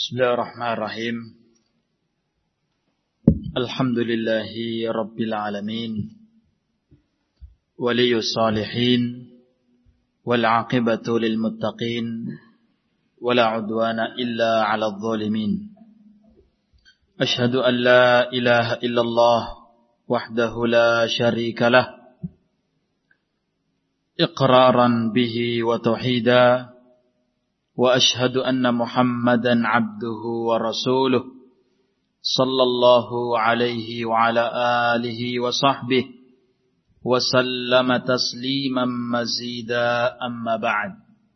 Bismillahirrahmanirrahim. Alhamdulillahi Rabbil Alamin. Waliyus salihin. Wal aqibatu lil muttaqin. Wala udwana illa ala dhalimin. Ashhadu an la ilaha illallah wahdahu la syarika lah. Iqraran bihi wa tauhida. وأشهد أن محمدا عبده ورسوله صلى الله عليه وعلى آله وصحبه وسلم تسليما مزيدا أما بعد.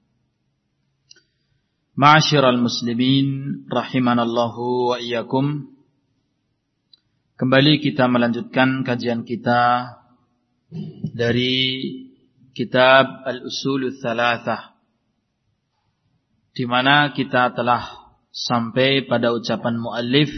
Ma'asyiral muslimin rahimanallahu wa iyyakum. Kembali kita melanjutkan kajian kita dari kitab Al-Usulul Thalathah, di mana kita telah sampai pada ucapan muallif,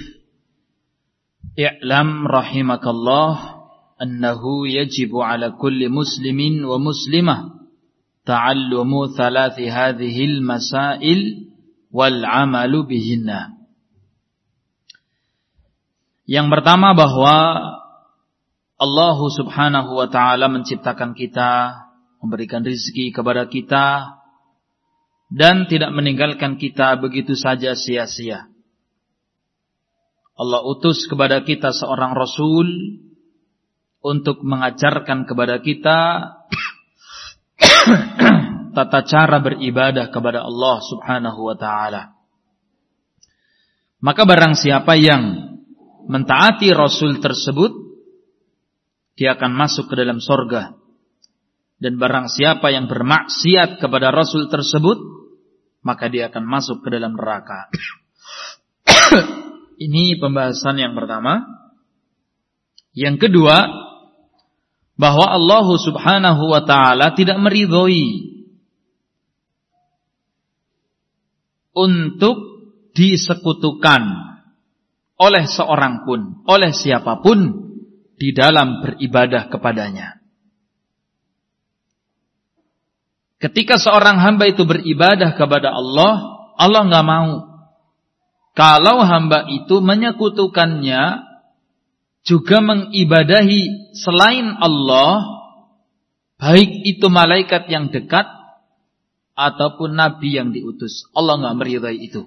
i'lam rahimakallah annahu yajibu ala kulli muslimin wa muslimah ta'allumu thalathi hadhil masail wal amalu bihinna. Yang pertama, bahwa Allah subhanahu wa ta'ala menciptakan kita, memberikan rezeki kepada kita, dan tidak meninggalkan kita begitu saja sia-sia. Allah utus kepada kita seorang Rasul untuk mengajarkan kepada kita tata cara beribadah kepada Allah subhanahu wa ta'ala. Maka barang siapa yang mentaati Rasul tersebut, dia akan masuk ke dalam surga. Dan barang siapa yang bermaksiat kepada Rasul tersebut, maka dia akan masuk ke dalam neraka. Ini pembahasan yang pertama. Yang kedua, bahwa Allah subhanahu wa ta'ala tidak meridhoi untuk disekutukan oleh seorang pun, oleh siapapun di dalam beribadah kepadanya. Ketika seorang hamba itu beribadah kepada Allah, Allah enggak mau kalau hamba itu menyekutukannya, juga mengibadahi selain Allah, baik itu malaikat yang dekat ataupun nabi yang diutus. Allah enggak meridai itu.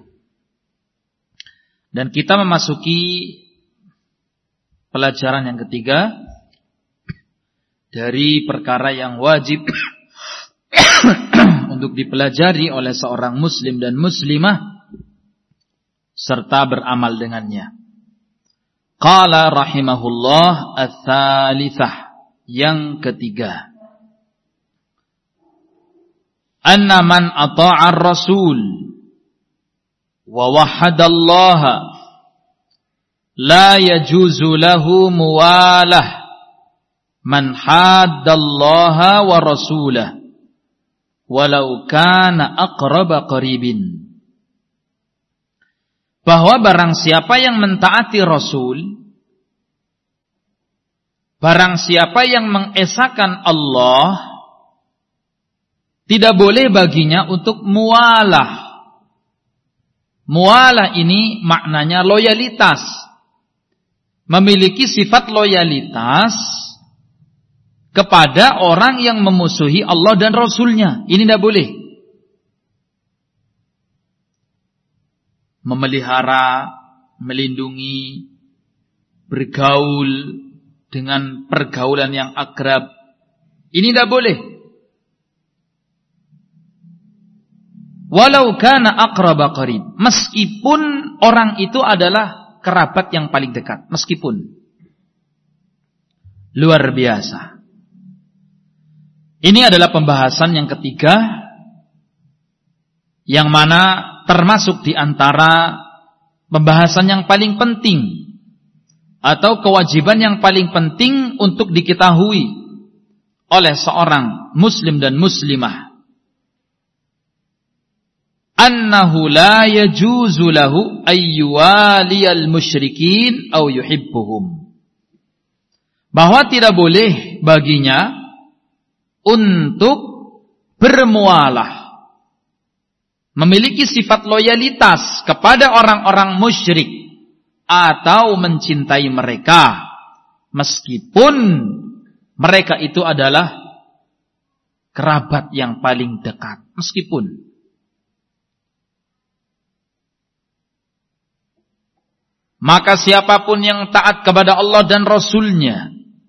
Dan kita memasuki pelajaran yang ketiga dari perkara yang wajib untuk dipelajari oleh seorang muslim dan muslimah serta beramal dengannya. Qala rahimahullah ats-tsalitsah, yang ketiga, anna man ata'a ar-rasul wa wahhadallaha la yajuzu lahu muwalah man haddallaha wa rasulahu walau kana aqraba qaribin. Bahwa barang siapa yang mentaati Rasul, barang siapa yang mengesahkan Allah, tidak boleh baginya untuk muwalah. Muwalah ini maknanya loyalitas, memiliki sifat loyalitas kepada orang yang memusuhi Allah dan Rasulnya. Ini tidak boleh. Memelihara, melindungi, bergaul dengan pergaulan yang akrab, ini tidak boleh. Walau kana aqraba qarib, meskipun orang itu adalah kerabat yang paling dekat, meskipun. Luar biasa. Ini adalah pembahasan yang ketiga, yang mana termasuk di antara pembahasan yang paling penting atau kewajiban yang paling penting untuk diketahui oleh seorang muslim dan muslimah. Annahu la yajuzu lahu ayyuwaliyal musyrikin aw yuhibbuhum. Bahwa tidak boleh baginya untuk bermualah, memiliki sifat loyalitas kepada orang-orang musyrik atau mencintai mereka meskipun mereka itu adalah kerabat yang paling dekat, meskipun maka siapapun yang taat kepada Allah dan Rasul-Nya,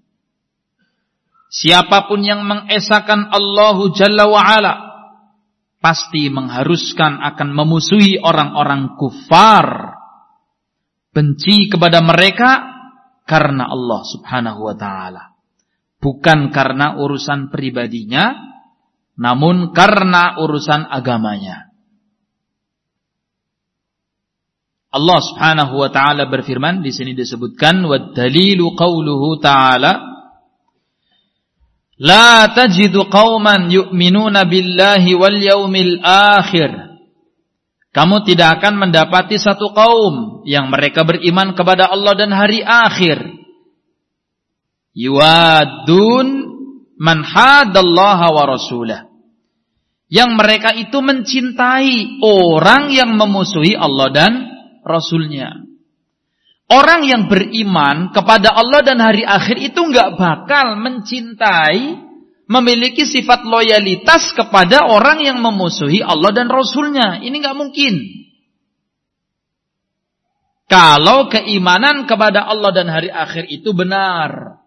siapapun yang mengesahkan Allahu Jalla wa'ala, pasti mengharuskan akan memusuhi orang-orang kufar, benci kepada mereka karena Allah Subhanahu wa ta'ala, bukan karena urusan pribadinya, namun karena urusan agamanya. Allah Subhanahu wa ta'ala berfirman, di sini disebutkan wad dalilu qauluhu ta'ala la tajidu qauman yu'minuna billahi wal yaumil akhir. Kamu tidak akan mendapati satu kaum yang mereka beriman kepada Allah dan hari akhir. Yuwadun man hadallaha wa rasulah. Yang mereka itu mencintai orang yang memusuhi Allah dan Rasulnya. Orang yang beriman kepada Allah dan hari akhir itu enggak bakal mencintai, memiliki sifat loyalitas kepada orang yang memusuhi Allah dan Rasulnya. Ini enggak mungkin. Kalau keimanan kepada Allah dan hari akhir itu benar,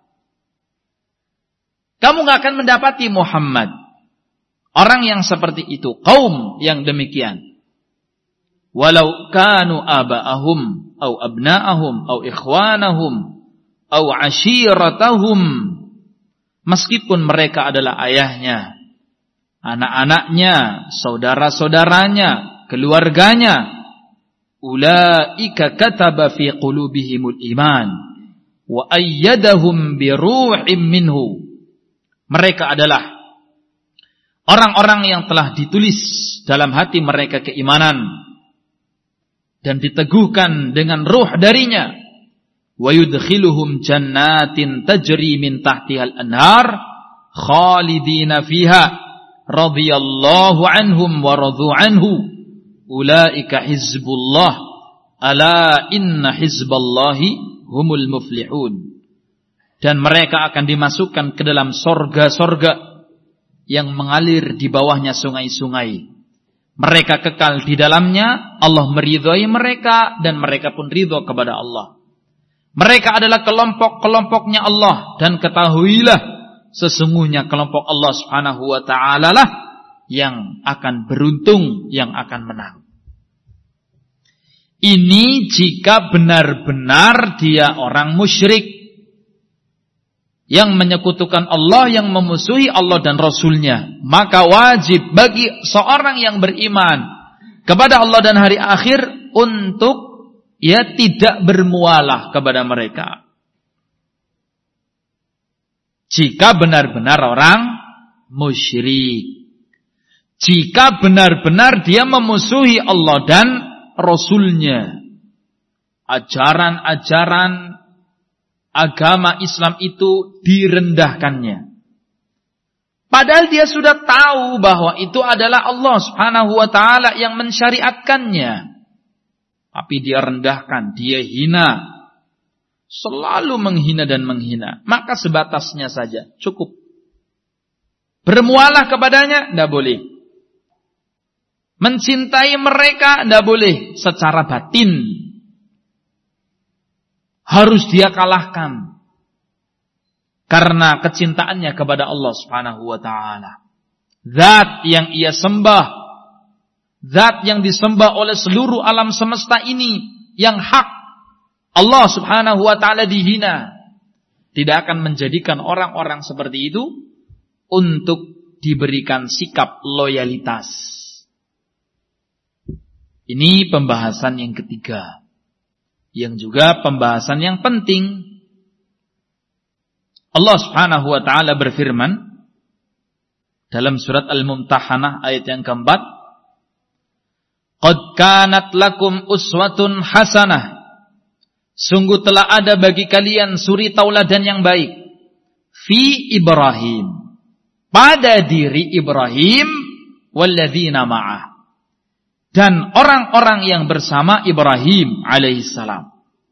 kamu enggak akan mendapati Muhammad orang yang seperti itu, kaum yang demikian. Walau kanu aba'ahum au abna'ahum au ikhwanahum au ashiratahum, meskipun mereka adalah ayahnya, anak-anaknya, saudara-saudaranya, keluarganya, ulaika kataba fi qulubihimul iman wa ayyadahum bi ruhim minhu. Mereka adalah orang-orang yang telah ditulis dalam hati mereka keimanan dan diteguhkan dengan ruh darinya. Wa yudkhiluhum jannatin tajri min tahtihal anhar khalidina fiha radhiyallahu anhum wa radu anhu ulaika hizbullah ala inna hizballahi humul muflihun. Dan mereka akan dimasukkan ke dalam sorga-sorga yang mengalir di bawahnya sungai-sungai. Mereka kekal di dalamnya, Allah meridhai mereka dan mereka pun ridho kepada Allah. Mereka adalah kelompok-kelompoknya Allah, dan ketahuilah sesungguhnya kelompok Allah Subhanahu wa ta'ala lah yang akan beruntung, yang akan menang. Ini jika benar-benar dia orang musyrik yang menyekutukan Allah, yang memusuhi Allah dan Rasulnya, maka wajib bagi seorang yang beriman kepada Allah dan hari akhir untuk tidak bermualah kepada mereka. Jika benar-benar orang musyrik, jika benar-benar dia memusuhi Allah dan Rasulnya, ajaran-ajaran agama Islam itu direndahkannya. Padahal dia sudah tahu bahwa itu adalah Allah Subhanahu wa ta'ala yang mensyariatkannya. Tapi dia rendahkan, dia hina. Selalu menghina dan menghina. Maka sebatasnya saja, cukup. Bermualah kepadanya, tidak boleh. Mencintai mereka, tidak boleh secara batin. Harus dia kalahkan karena kecintaannya kepada Allah Subhanahu wa ta'ala. Zat yang ia sembah, zat yang disembah oleh seluruh alam semesta ini, yang hak, Allah Subhanahu wa ta'ala dihina. Tidak akan menjadikan orang-orang seperti itu untuk diberikan sikap loyalitas. Ini pembahasan yang ketiga, yang juga pembahasan yang penting. Allah Subhanahu wa ta'ala berfirman dalam surat Al-Mumtahanah ayat yang keempat, qad kanat lakum uswatun hasanah, sungguh telah ada bagi kalian suri tauladan yang baik, fi Ibrahim, pada diri Ibrahim, walladzina ma'ah, dan orang-orang yang bersama Ibrahim alaihissalam.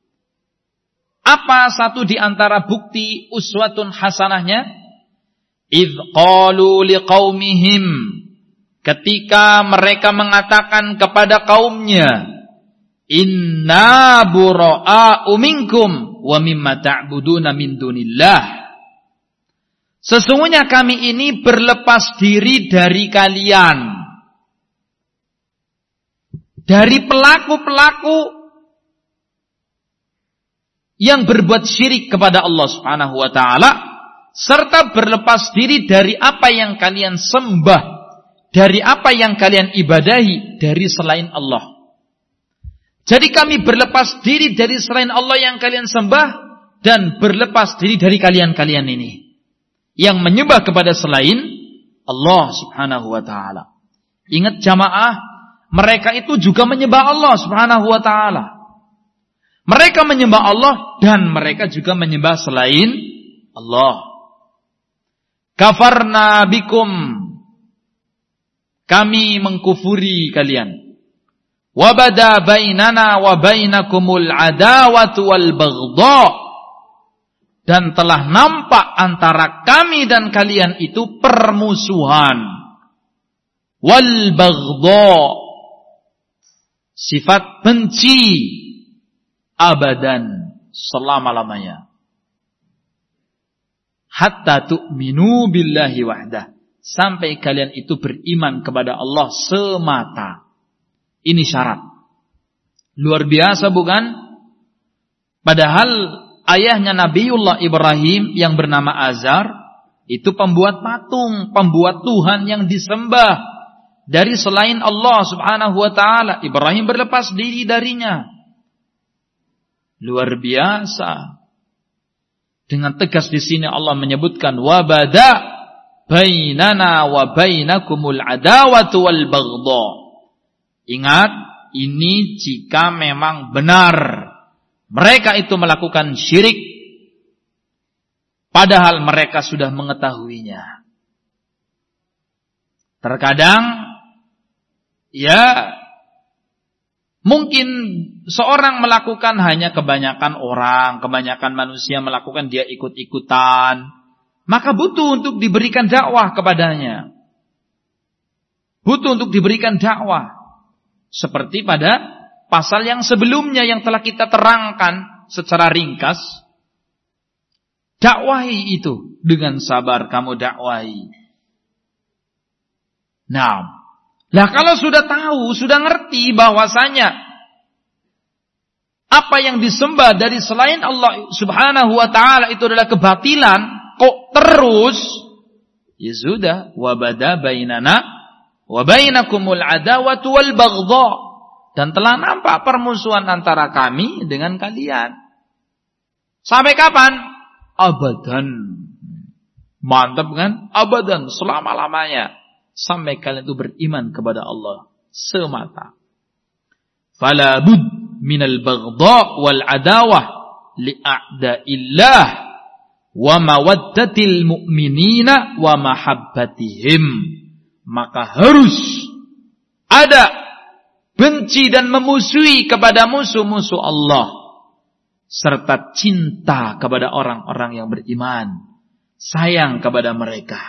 Apa satu di antara bukti uswatun hasanahnya? Idz qalu liqaumihim, ketika mereka mengatakan kepada kaumnya, inna bura'a'u minkum wa mimma ta'buduna min dunillah. Sesungguhnya kami ini berlepas diri dari kalian, dari pelaku-pelaku yang berbuat syirik kepada Allah Subhanahu wa taala, serta berlepas diri dari apa yang kalian sembah, dari apa yang kalian ibadahi dari selain Allah. Jadi kami berlepas diri dari selain Allah yang kalian sembah, dan berlepas diri dari kalian-kalian ini yang menyembah kepada selain Allah Subhanahu wa taala. Ingat jamaah, mereka itu juga menyembah Allah Subhanahu wa taala. Mereka menyembah Allah dan mereka juga menyembah selain Allah. Kafarna bikum, kami mengkufuri kalian. Wabada bainana wa bainakumul adawatu wal baghdha, dan telah nampak antara kami dan kalian itu permusuhan. Wal baghdha, sifat benci, abadan, selama-lamanya. Hatta tu'minu billahi wahdah, sampai kalian itu beriman kepada Allah semata. Ini syarat. Luar biasa bukan? Padahal ayahnya Nabiullah Ibrahim yang bernama Azar itu pembuat patung, pembuat Tuhan yang disembah dari selain Allah Subhanahu wa taala. Ibrahim berlepas diri darinya. Luar biasa. Dengan tegas di sini Allah menyebutkan wabada bainana wa bainakumul adawatu wal baghdha. Ingat, ini jika memang benar mereka itu melakukan syirik, padahal mereka sudah mengetahuinya. Terkadang ya mungkin seorang melakukan hanya kebanyakan orang, kebanyakan manusia melakukan, dia ikut-ikutan. Maka butuh untuk diberikan dakwah kepadanya. Butuh untuk diberikan dakwah. Seperti pada pasal yang sebelumnya yang telah kita terangkan secara ringkas. Dakwahi itu dengan sabar, kamu dakwahi. Nah, kalau sudah tahu, sudah ngerti bahwasanya apa yang disembah dari selain Allah Subhanahu wa taala itu adalah kebatilan, kok terus? Ya sudah, wabada bainana wa bainakumul adawatu wal baghdha, dan telah nampak permusuhan antara kami dengan kalian. Sampai kapan? Abadan. Mantap kan? Abadan, selama-lamanya. Sampai kalian itu beriman kepada Allah semata. Fala bud minal baghdha wal adawah li'a'da'illah wa mawaddatil mu'minina wa mahabbatihim. Maka harus ada benci dan memusuhi kepada musuh-musuh Allah, serta cinta kepada orang-orang yang beriman, sayang kepada mereka.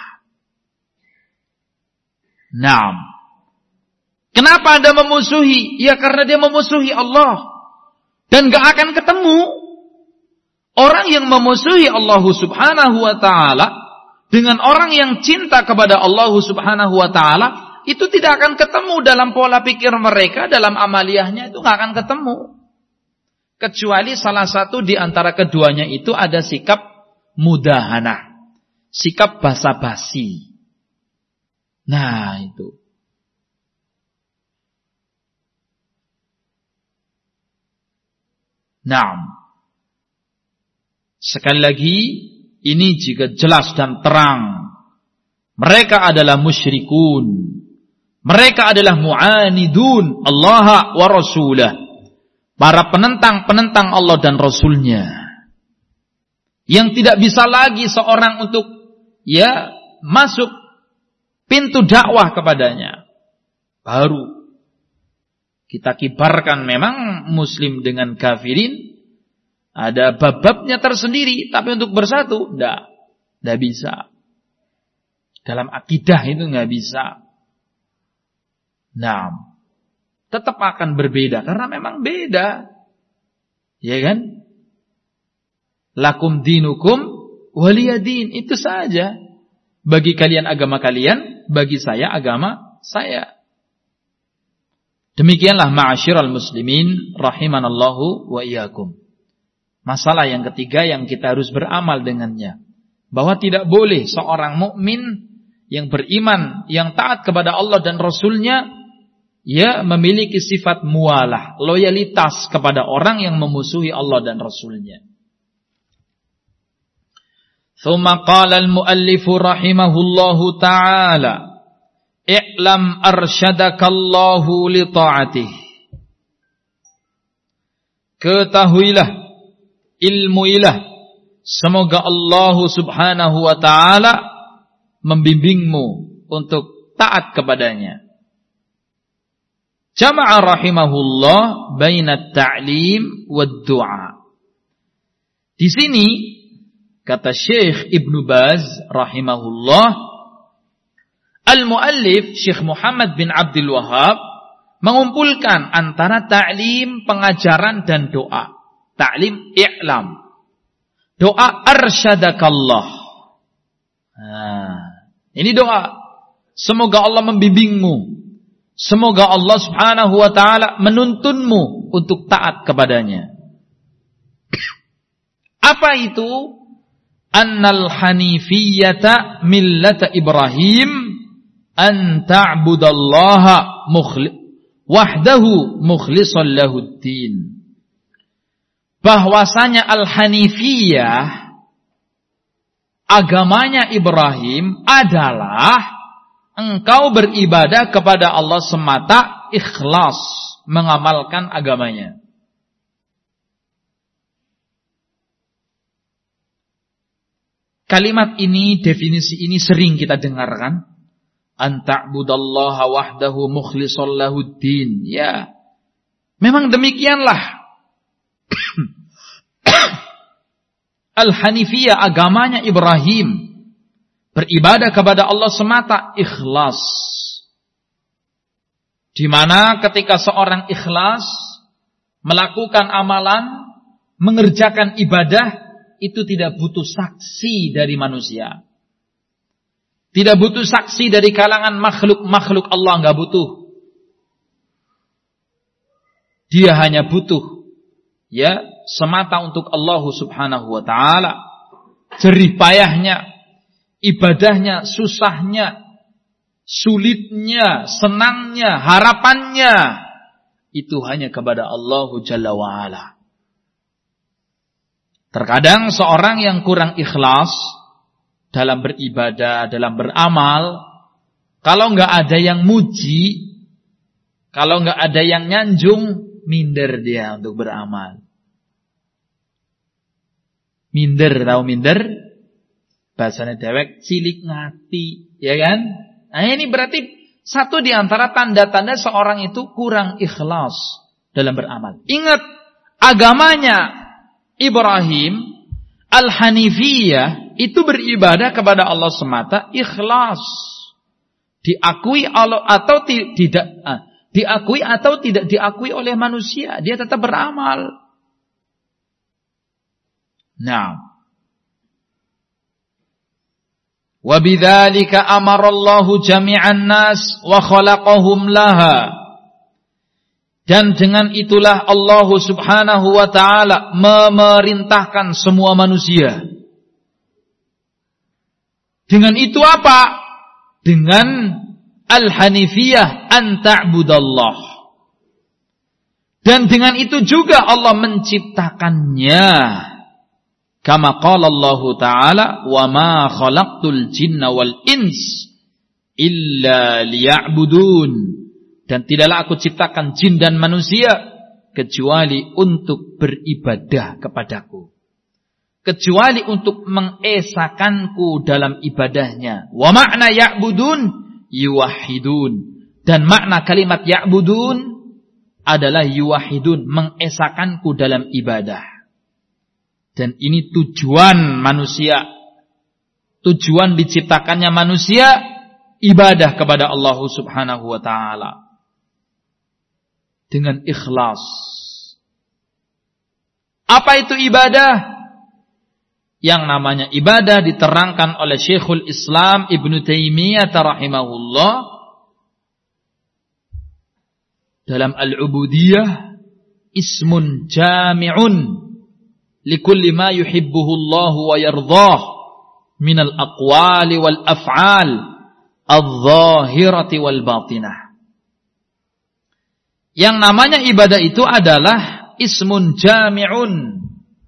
Naam. Kenapa Anda memusuhi? Ya karena dia memusuhi Allah. Dan gak akan ketemu orang yang memusuhi Allah Subhanahu wa ta'ala dengan orang yang cinta kepada Allah Subhanahu wa ta'ala, itu tidak akan ketemu dalam pola pikir mereka, dalam amaliyahnya itu gak akan ketemu. Kecuali salah satu di antara keduanya itu ada sikap mudahanah, sikap basa-basi. Nah itu. Naam. Sekali lagi, ini juga jelas dan terang. Mereka adalah musyrikun. Mereka adalah mu'anidun Allah wa rasulah. Para penentang-penentang Allah dan Rasulnya. Yang tidak bisa lagi seorang untuk masuk pintu dakwah kepadanya. Baru Kita kibarkan memang muslim dengan kafirin, ada bab-babnya tersendiri, tapi untuk bersatu, enggak bisa. Dalam akidah itu enggak bisa. Nah, tetap akan berbeda, karena memang beda. Ya kan? Lakum dinukum waliyadin, itu saja. Bagi kalian agama kalian, bagi saya agama saya. Demikianlah ma'asyiral muslimin rahimanallahu wa iyyakum. Masalah yang ketiga yang kita harus beramal dengannya, bahwa tidak boleh seorang mukmin yang beriman, yang taat kepada Allah dan Rasulnya, ya memiliki sifat mualah, loyalitas kepada orang yang memusuhi Allah dan Rasulnya. Tsumma qala al-muallif rahimahullahu ta'ala, i'lam arsyadakallahu li ta'atih. Ketahuilah, ilmuilah, semoga Allah subhanahu wa ta'ala membimbingmu untuk taat kepadanya. Jama'a rahimahullah baina ta'lim wa du'a. Di sini kata Syekh Ibnu Baz rahimahullah, al-muallif Syekh Muhammad bin Abdul Wahhab mengumpulkan antara ta'lim, pengajaran dan doa. Ta'lim, i'lam. Doa arsyadakallah. Ini doa. Semoga Allah membimbingmu. Semoga Allah subhanahu wa ta'ala menuntunmu untuk taat kepadanya. Apa itu? Annal hanifiyyata millata Ibrahim an ta'budallaha wahdahu mukhlishan lahuddin. Bahwasanya al-hanifiyah, agamanya Ibrahim adalah engkau beribadah kepada Allah semata, ikhlas mengamalkan agamanya. Kalimat ini, definisi ini sering kita dengarkan. An ta'budallaha wahdahu mukhlishan lahuddin. Ya, memang demikianlah. Al-Hanifiyah, agamanya Ibrahim, beribadah kepada Allah semata, ikhlas. Di mana ketika seorang ikhlas melakukan amalan, mengerjakan ibadah, itu tidak butuh saksi dari manusia. Tidak butuh saksi dari kalangan makhluk Allah, enggak butuh. Dia hanya butuh ya semata untuk Allah subhanahu wa ta'ala. Jerih payahnya, ibadahnya, susahnya, sulitnya, senangnya, harapannya, itu hanya kepada Allah Jalla wa'ala. Terkadang seorang yang kurang ikhlas dalam beribadah, dalam beramal, kalau enggak ada yang muji, kalau enggak ada yang nyanjung, minder dia untuk beramal. Minder, tahu minder? Bahasanya dewek, cilik ngati, ya kan? Nah ini berarti satu di antara tanda-tanda seorang itu kurang ikhlas dalam beramal. Ingat, agamanya Ibrahim, Al-Hanifiyah, itu beribadah kepada Allah semata, ikhlas. Diakui Allah atau tidak, diakui atau tidak diakui oleh manusia, dia tetap beramal. Nah, wa bidzalika amarallahu jami'an nas wa khalaqahum laha. Dan dengan itulah Allah subhanahu wa ta'ala memerintahkan semua manusia. Dengan itu apa? Dengan al-hanifiyah an ta'budallah. Dan dengan itu juga Allah menciptakannya. Kama qala Allah ta'ala, wa ma khalaqtul jinna wal ins illa liya'budun. Dan tidaklah aku ciptakan jin dan manusia kecuali untuk beribadah kepadaku. Kecuali untuk mengesakanku dalam ibadahnya. Wa makna ya'budun yuwahhidun. Dan makna kalimat ya'budun adalah yuwahidun, mengesakanku dalam ibadah. Dan ini tujuan manusia. Tujuan diciptakannya manusia, ibadah kepada Allah Subhanahu wa ta'ala. Dengan ikhlas. Apa itu ibadah? Yang namanya ibadah diterangkan oleh Syekhul Islam Ibnu Taimiyah rahimahullah dalam Al-Ubudiyah, ismun jami'un likulli ma yuhibbuhu Allah wa yardah minal aqwali wal af'al adh-dhahirati wal batinah. Yang namanya ibadah itu adalah ismun jami'un,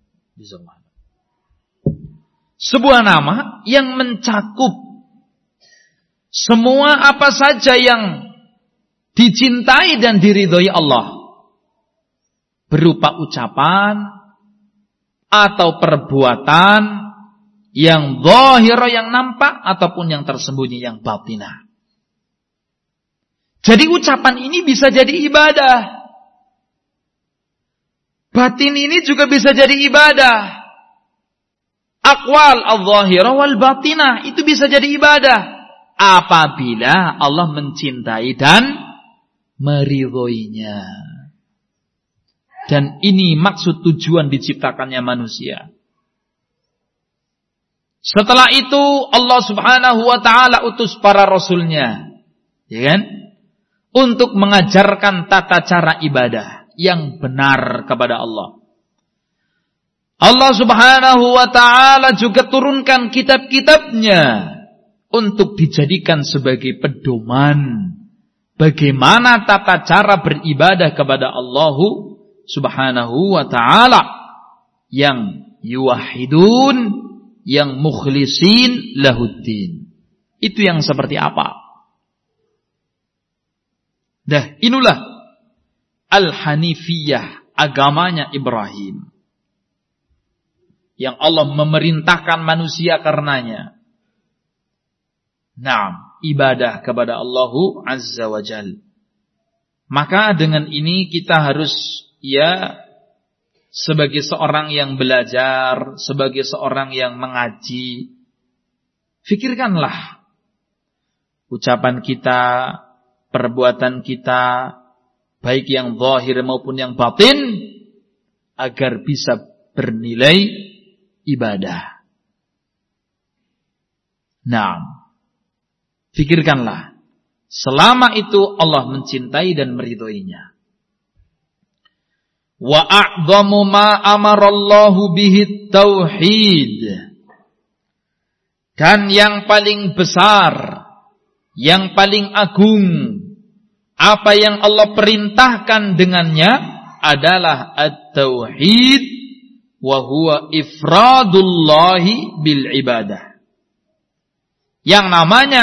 sebuah nama yang mencakup semua apa saja yang dicintai dan diridhoi Allah, berupa ucapan atau perbuatan yang zahir, yang nampak, ataupun yang tersembunyi, yang batinah. Jadi ucapan ini bisa jadi ibadah. Batin ini juga bisa jadi ibadah. Aqwal al-zahirah wal batinah itu bisa jadi ibadah apabila Allah mencintai dan meridhoinya. Dan ini maksud tujuan diciptakannya manusia. Setelah itu Allah Subhanahu wa ta'ala utus para rasulnya, ya kan? Untuk mengajarkan tata cara ibadah yang benar kepada Allah. Allah Subhanahu wa ta'ala juga turunkan kitab-kitabnya untuk dijadikan sebagai pedoman bagaimana tata cara beribadah kepada Allah Subhanahu wa ta'ala, yang yuwahidun, yang mukhlisin lahuddin. Itu yang seperti apa? Inilah Al-Hanifiyah, agamanya Ibrahim, yang Allah memerintahkan manusia karenanya. Ibadah kepada Allah Azza wa Jal. Maka dengan ini kita harus, sebagai seorang yang belajar, sebagai seorang yang mengaji, fikirkanlah ucapan kita, perbuatan kita, baik yang zahir maupun yang batin, agar bisa bernilai ibadah. Fikirkanlah, selama itu Allah mencintai dan meridhoinya. Wa a'dhamu ma amarallahu bihi tauhid. Dan yang paling besar, yang paling agung, apa yang Allah perintahkan dengannya adalah at-tauhid, wa huwa ifradullahi bil ibadah. Yang namanya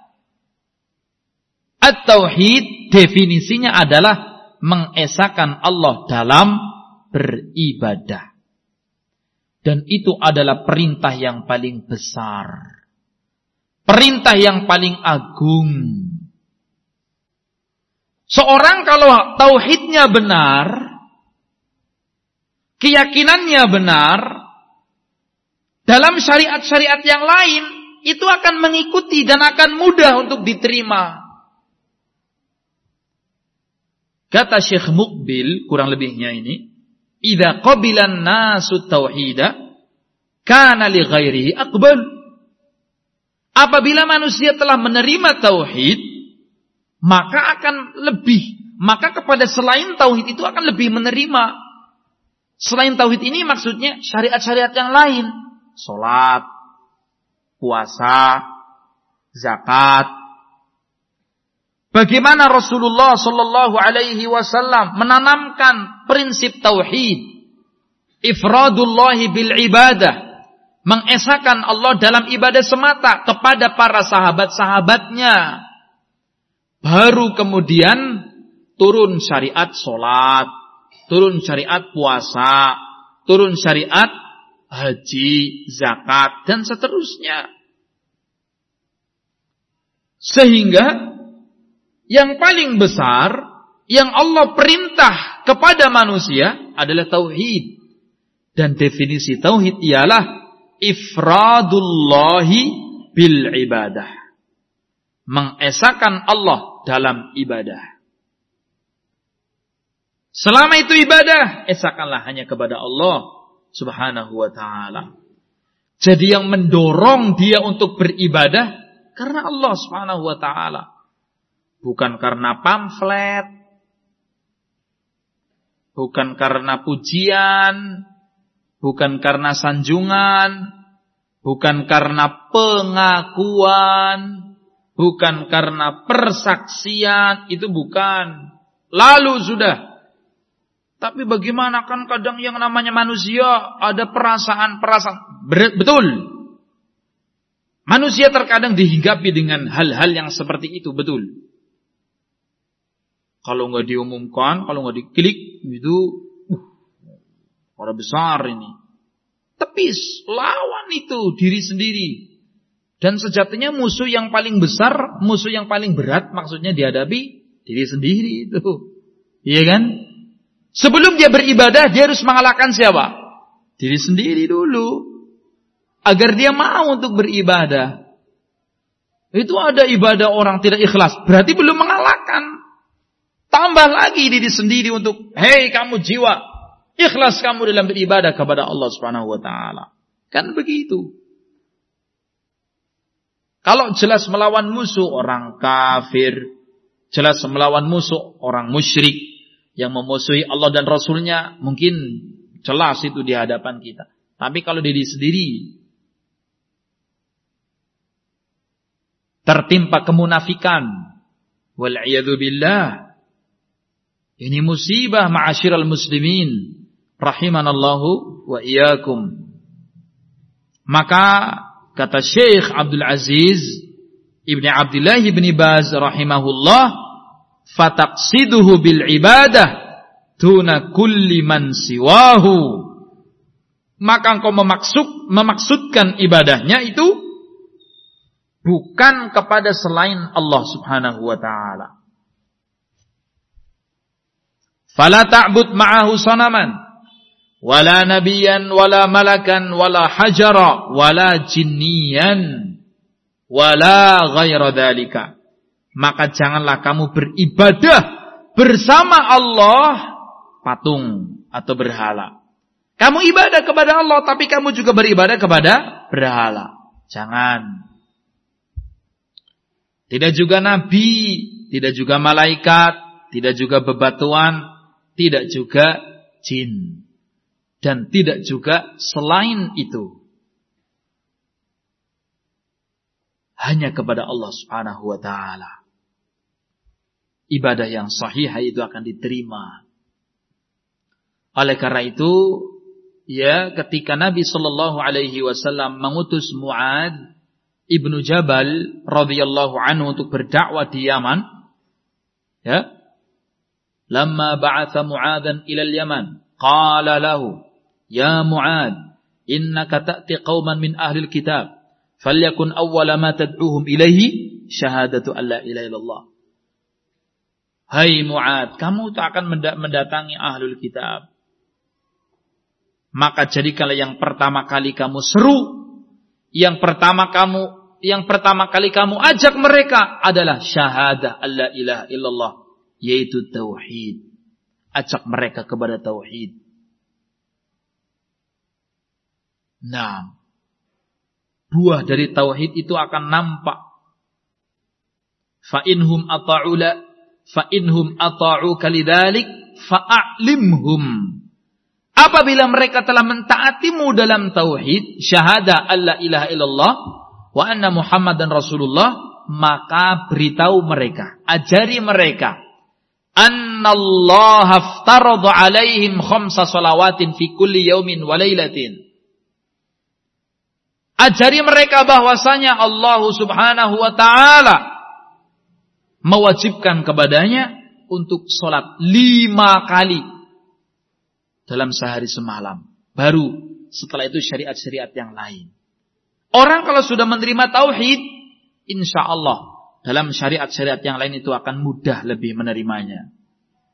at-tauhid definisinya adalah mengesahkan Allah dalam beribadah. Dan itu adalah perintah yang paling besar, perintah yang paling agung. Seorang kalau tauhidnya benar, keyakinannya benar, dalam syariat-syariat yang lain itu akan mengikuti dan akan mudah untuk diterima. Kata Syekh Muqbil, kurang lebihnya ini, idza qabilan nasu tauhida kana li ghairihi aqbal. Apabila manusia telah menerima tauhid, maka kepada selain tauhid itu akan lebih menerima. Selain tauhid ini maksudnya syariat-syariat yang lain, salat, puasa, zakat. Bagaimana Rasulullah sallallahu alaihi wasallam menanamkan prinsip tauhid, ifradullahi bil ibadah, mengesahkan Allah dalam ibadah semata kepada para sahabat-sahabatnya. Baru kemudian turun syariat salat, turun syariat puasa, turun syariat haji, zakat, dan seterusnya. Sehingga yang paling besar yang Allah perintah kepada manusia adalah tauhid. Dan definisi tauhid ialah ifradullahi bil ibadah. Mengesahkan Allah dalam ibadah. Selama itu ibadah, esahkanlah hanya kepada Allah Subhanahu wa ta'ala. Jadi yang mendorong dia untuk beribadah karena Allah Subhanahu wa ta'ala. Bukan karena pamflet, bukan karena pujian, bukan karena sanjungan, bukan karena pengakuan, bukan karena persaksian, itu bukan. Lalu sudah. Tapi bagaimana, kan kadang yang namanya manusia ada perasaan-perasaan. Betul. Manusia terkadang dihinggapi dengan hal-hal yang seperti itu, betul. Kalau nggak diumumkan, kalau nggak diklik, itu orang besar ini. Tepis, lawan itu diri sendiri. Dan sejatinya musuh yang paling besar, musuh yang paling berat maksudnya dihadapi diri sendiri itu. Iya kan? Sebelum dia beribadah, dia harus mengalahkan siapa? Diri sendiri dulu. Agar dia mau untuk beribadah. Itu ada ibadah orang tidak ikhlas. Berarti belum mengalahkan. Tambah lagi diri sendiri untuk, hei kamu jiwa, ikhlas kamu dalam beribadah kepada Allah Subhanahu wa ta'ala. Kan begitu. Kalau jelas melawan musuh orang kafir, jelas melawan musuh orang musyrik, yang memusuhi Allah dan Rasulnya, mungkin jelas itu di hadapan kita. Tapi kalau diri sendiri tertimpa kemunafikan, wal'iyadzu billah, ini musibah ma'asyiral muslimin, rahimanallahu wa iyyakum. Maka kata Syekh Abdul Aziz Ibn Abdullah Ibn Baz rahimahullah, fataqsiduhu bil ibadah tuna kulli man siwahu. Maka engkau memaksudkan ibadahnya itu bukan kepada selain Allah Subhanahu wa ta'ala. Fala ta'bud ma'ahu sanaman wala nabiyan wala malakan wala hajara wala jinniyan wala ghaira dzalika. Maka janganlah kamu beribadah bersama Allah patung atau berhala. Kamu ibadah kepada Allah, tapi kamu juga beribadah kepada berhala. Jangan. Tidak juga nabi, tidak juga malaikat, tidak juga bebatuan, tidak juga jin. Dan tidak juga selain itu. Hanya kepada Allah Subhanahu wa ta'ala. Ibadah yang sahih itu akan diterima. Oleh karena itu, ya, ketika Nabi sallallahu alaihi wasallam mengutus Mu'ad ibnu Jabal radhiyallahu anhu untuk berdakwah di Yaman, ya, lamma ba'atha Mu'adan ila al-Yaman, qala lahu, ya Mu'ad, innaka ta'ti qauman min ahli al-kitab, falyakun awwala ma tad'uhum ilaihi syahadatu an la ilaha illallah. Hai Mu'ad, kamu tak akan mendatangi ahlul kitab. Maka jadikanlah yang pertama kali kamu seru, yang pertama kali kamu ajak mereka adalah syahadah alla ilaha illallah, yaitu tauhid. Ajak mereka kepada tauhid. Nah, buah dari tauhid itu akan nampak. Fa inhum ata'uka lidzalik fa'alimhum. Apabila mereka telah mentaatimu dalam tauhid, syahadah alla ilaha illallah wa anna Muhammadan Rasulullah, maka beritahu mereka, ajari mereka, annallaha aftarada alaihim khamsa salawatin fi kulli yaumin wa lailatin. Ajari mereka bahwasanya Allah Subhanahu wa ta'ala mewajibkan kepadanya untuk sholat 5 kali dalam sehari semalam. Baru setelah itu syariat-syariat yang lain. Orang kalau sudah menerima tauhid, insya Allah dalam syariat-syariat yang lain itu akan mudah lebih menerimanya.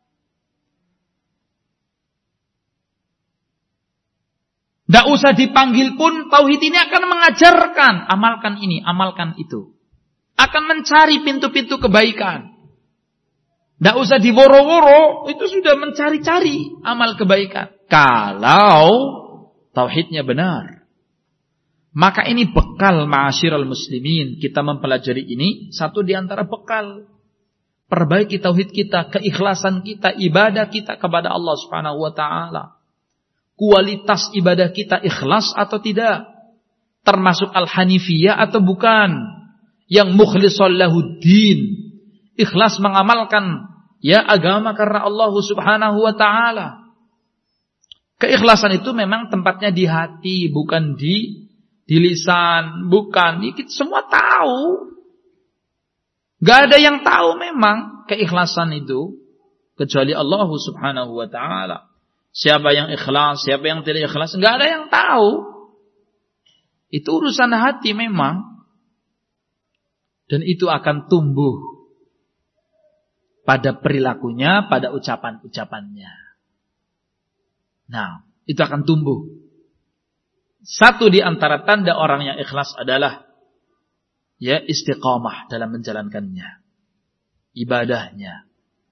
Tidak usah dipanggil pun, tauhid ini akan mengajarkan. Amalkan ini, amalkan itu. Akan mencari pintu-pintu kebaikan. Tidak usah diworo-woro, itu sudah mencari-cari amal kebaikan. Kalau tauhidnya benar. Maka ini bekal ma'asyiral muslimin. Kita mempelajari ini, satu di antara bekal. Perbaiki tauhid kita, keikhlasan kita, ibadah kita kepada Allah Subhanahu wa taala. Kualitas ibadah kita ikhlas atau tidak? Termasuk al-hanifiyah atau bukan? Yang mukhlishan lahuddin. Ikhlas mengamalkan agama karena Allah Subhanahu wa taala. Keikhlasan itu memang tempatnya di hati, bukan di lisan, bukan. Kita semua tahu. Gak ada yang tahu memang keikhlasan itu kecuali Allah Subhanahu wa taala. Siapa yang ikhlas, siapa yang tidak ikhlas, gak ada yang tahu. Itu urusan hati memang. Dan itu akan tumbuh pada perilakunya, pada ucapan-ucapannya. Nah, itu akan tumbuh. Satu di antara tanda orang yang ikhlas adalah istiqamah dalam menjalankannya, ibadahnya.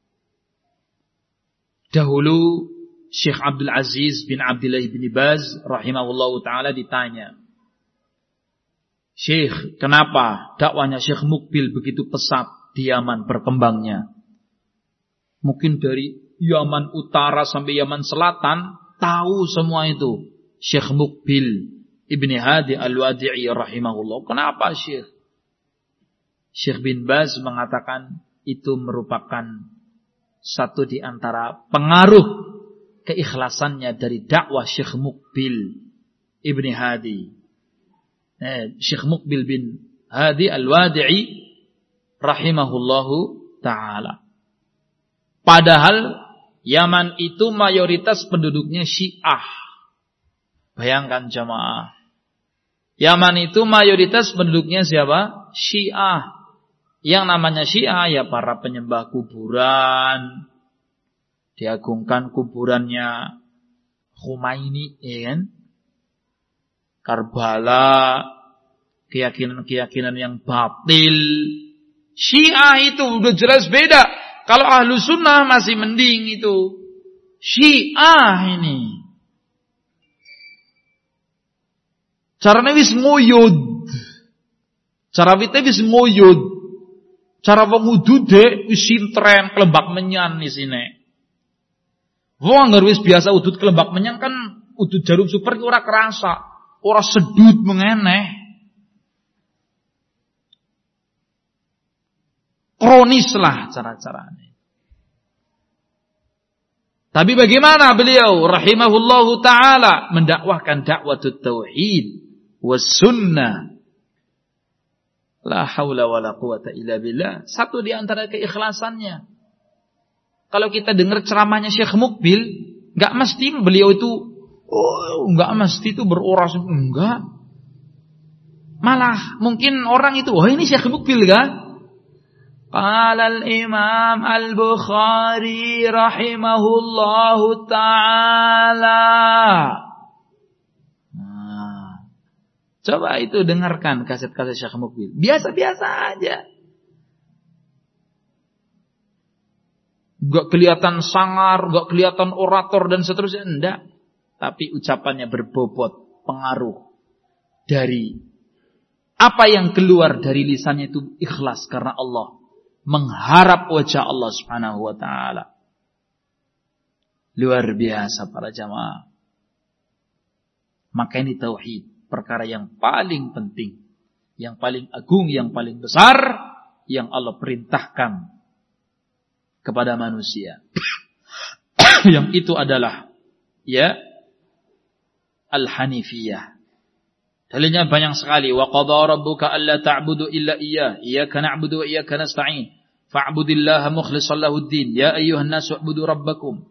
Dahulu Syekh Abdul Aziz bin Abdullah bin Baz rahimahullahu taala ditanya, "Syekh, kenapa dakwahnya Syekh Mukbil begitu pesat di Yaman berkembangnya? Mungkin dari Yaman utara sampai Yaman selatan tahu semua itu Syekh Mukbil Ibni Hadi Al-Wadi'i rahimahullah. Kenapa Syekh?" Syekh bin Baz mengatakan itu merupakan satu di antara pengaruh keikhlasannya dari dakwah Syekh Mukbil Ibni Hadi. Syekh Mukbil bin Hadi Al-Wadi'i rahimahullahu ta'ala. Padahal Yaman itu mayoritas penduduknya Syiah. Bayangkan jamaah. Yaman itu mayoritas penduduknya siapa? Syiah. Yang namanya Syiah ya para penyembah kuburan. Diagungkan kuburannya Khomeini, ya kan? Karbala, keyakinan-keyakinan yang batil. Syiah itu udah jelas beda. Kalau ahlu sunnah masih mending itu. Syiah ini. Caranya wis ngoyod. Cara wite wis ngoyod. Cara wong udude wis sintren kelebak menyan di sini. Wong anggar wis biasa udut kelebak menyan kan udut jarum super ki ora kerasa, ora sedut mengeneh. Kronis lah cara-caranya. Tapi bagaimana beliau rahimahullahu taala mendakwahkan dakwatut tauhid was sunnah. La haula wala quwata illa billah. Satu di antara keikhlasannya. Kalau kita dengar ceramahnya Syekh Mukbil, enggak mesti beliau itu enggak mesti itu berorasi, enggak. Malah mungkin orang itu, ini Syekh Mukbil kan? Qala al-Imam Al-Bukhari rahimahullahu taala. Coba itu dengarkan kaset-kaset Syekh Mukbil. Biasa-biasa aja. Gak kelihatan sangar, gak kelihatan orator dan seterusnya. Enggak. Tapi ucapannya berbobot, pengaruh. Dari apa yang keluar dari lisannya itu ikhlas karena Allah. Mengharap wajah Allah Subhanahu wa ta'ala. Luar biasa para jamaah. Maka ini tauhid. Perkara yang paling penting, yang paling agung, yang paling besar, yang Allah perintahkan kepada manusia. Yang itu adalah al-hanifiyah. Dalilnya banyak sekali. Wa qadha rabbuka alla ta'budu illa iyyah, iyyaka na'budu wa iyyaka nasta'in. Fa'budillaha mukhlishan lahuddin. Ya ayyuhan nasu u'budu rabbakum.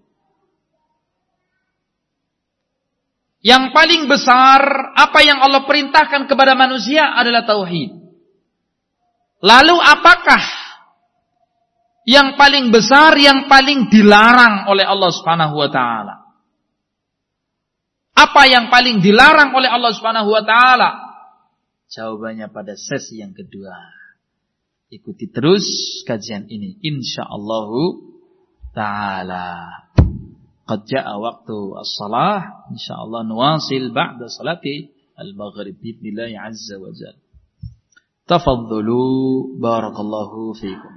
Yang paling besar, apa yang Allah perintahkan kepada manusia adalah tauhid. Lalu apakah yang paling besar, yang paling dilarang oleh Allah Subhanahu wa ta'ala? Apa yang paling dilarang oleh Allah Subhanahu wa taala? Jawabannya pada sesi yang kedua. Ikuti terus kajian ini insyaallah taala. Qad jaa waktu as-shalah, insyaallah nuwasil ba'da salati al-maghrib billahi azza wa jalla. Tafadhalu barakallahu fiikum.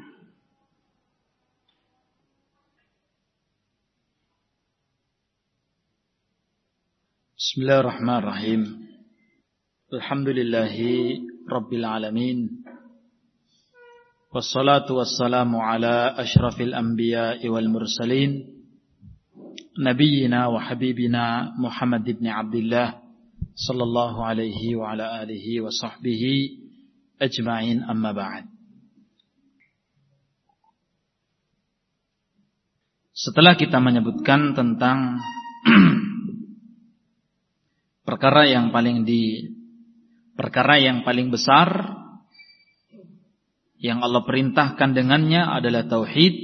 Bismillahirrahmanirrahim. Alhamdulillahi rabbil alamin. Wassalatu wassalamu ala asyrafil anbiya'i wal mursalin. Nabiyyina wa habibina Muhammad ibn Abdullah sallallahu alaihi wa ala alihi wa sahbihi ajma'in, amma ba'd. Setelah kita menyebutkan tentang perkara yang paling besar yang Allah perintahkan dengannya adalah tauhid.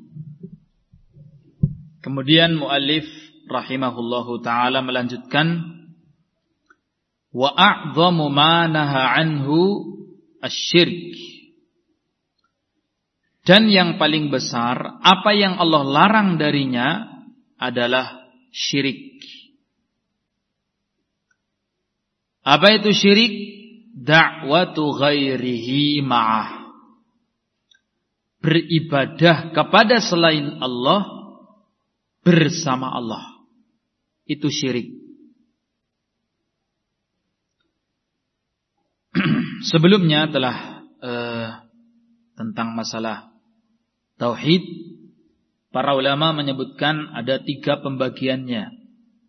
Kemudian muallif rahimahullahu taala melanjutkan, wa a'dhamu ma naha anhu asy-syirk. Dan yang paling besar, apa yang Allah larang darinya adalah syirik. Apa itu syirik? Da'watu ghairihi ma'ah. Beribadah kepada selain Allah bersama Allah. Itu syirik. Sebelumnya telah tentang masalah tauhid, para ulama menyebutkan ada 3 pembagiannya.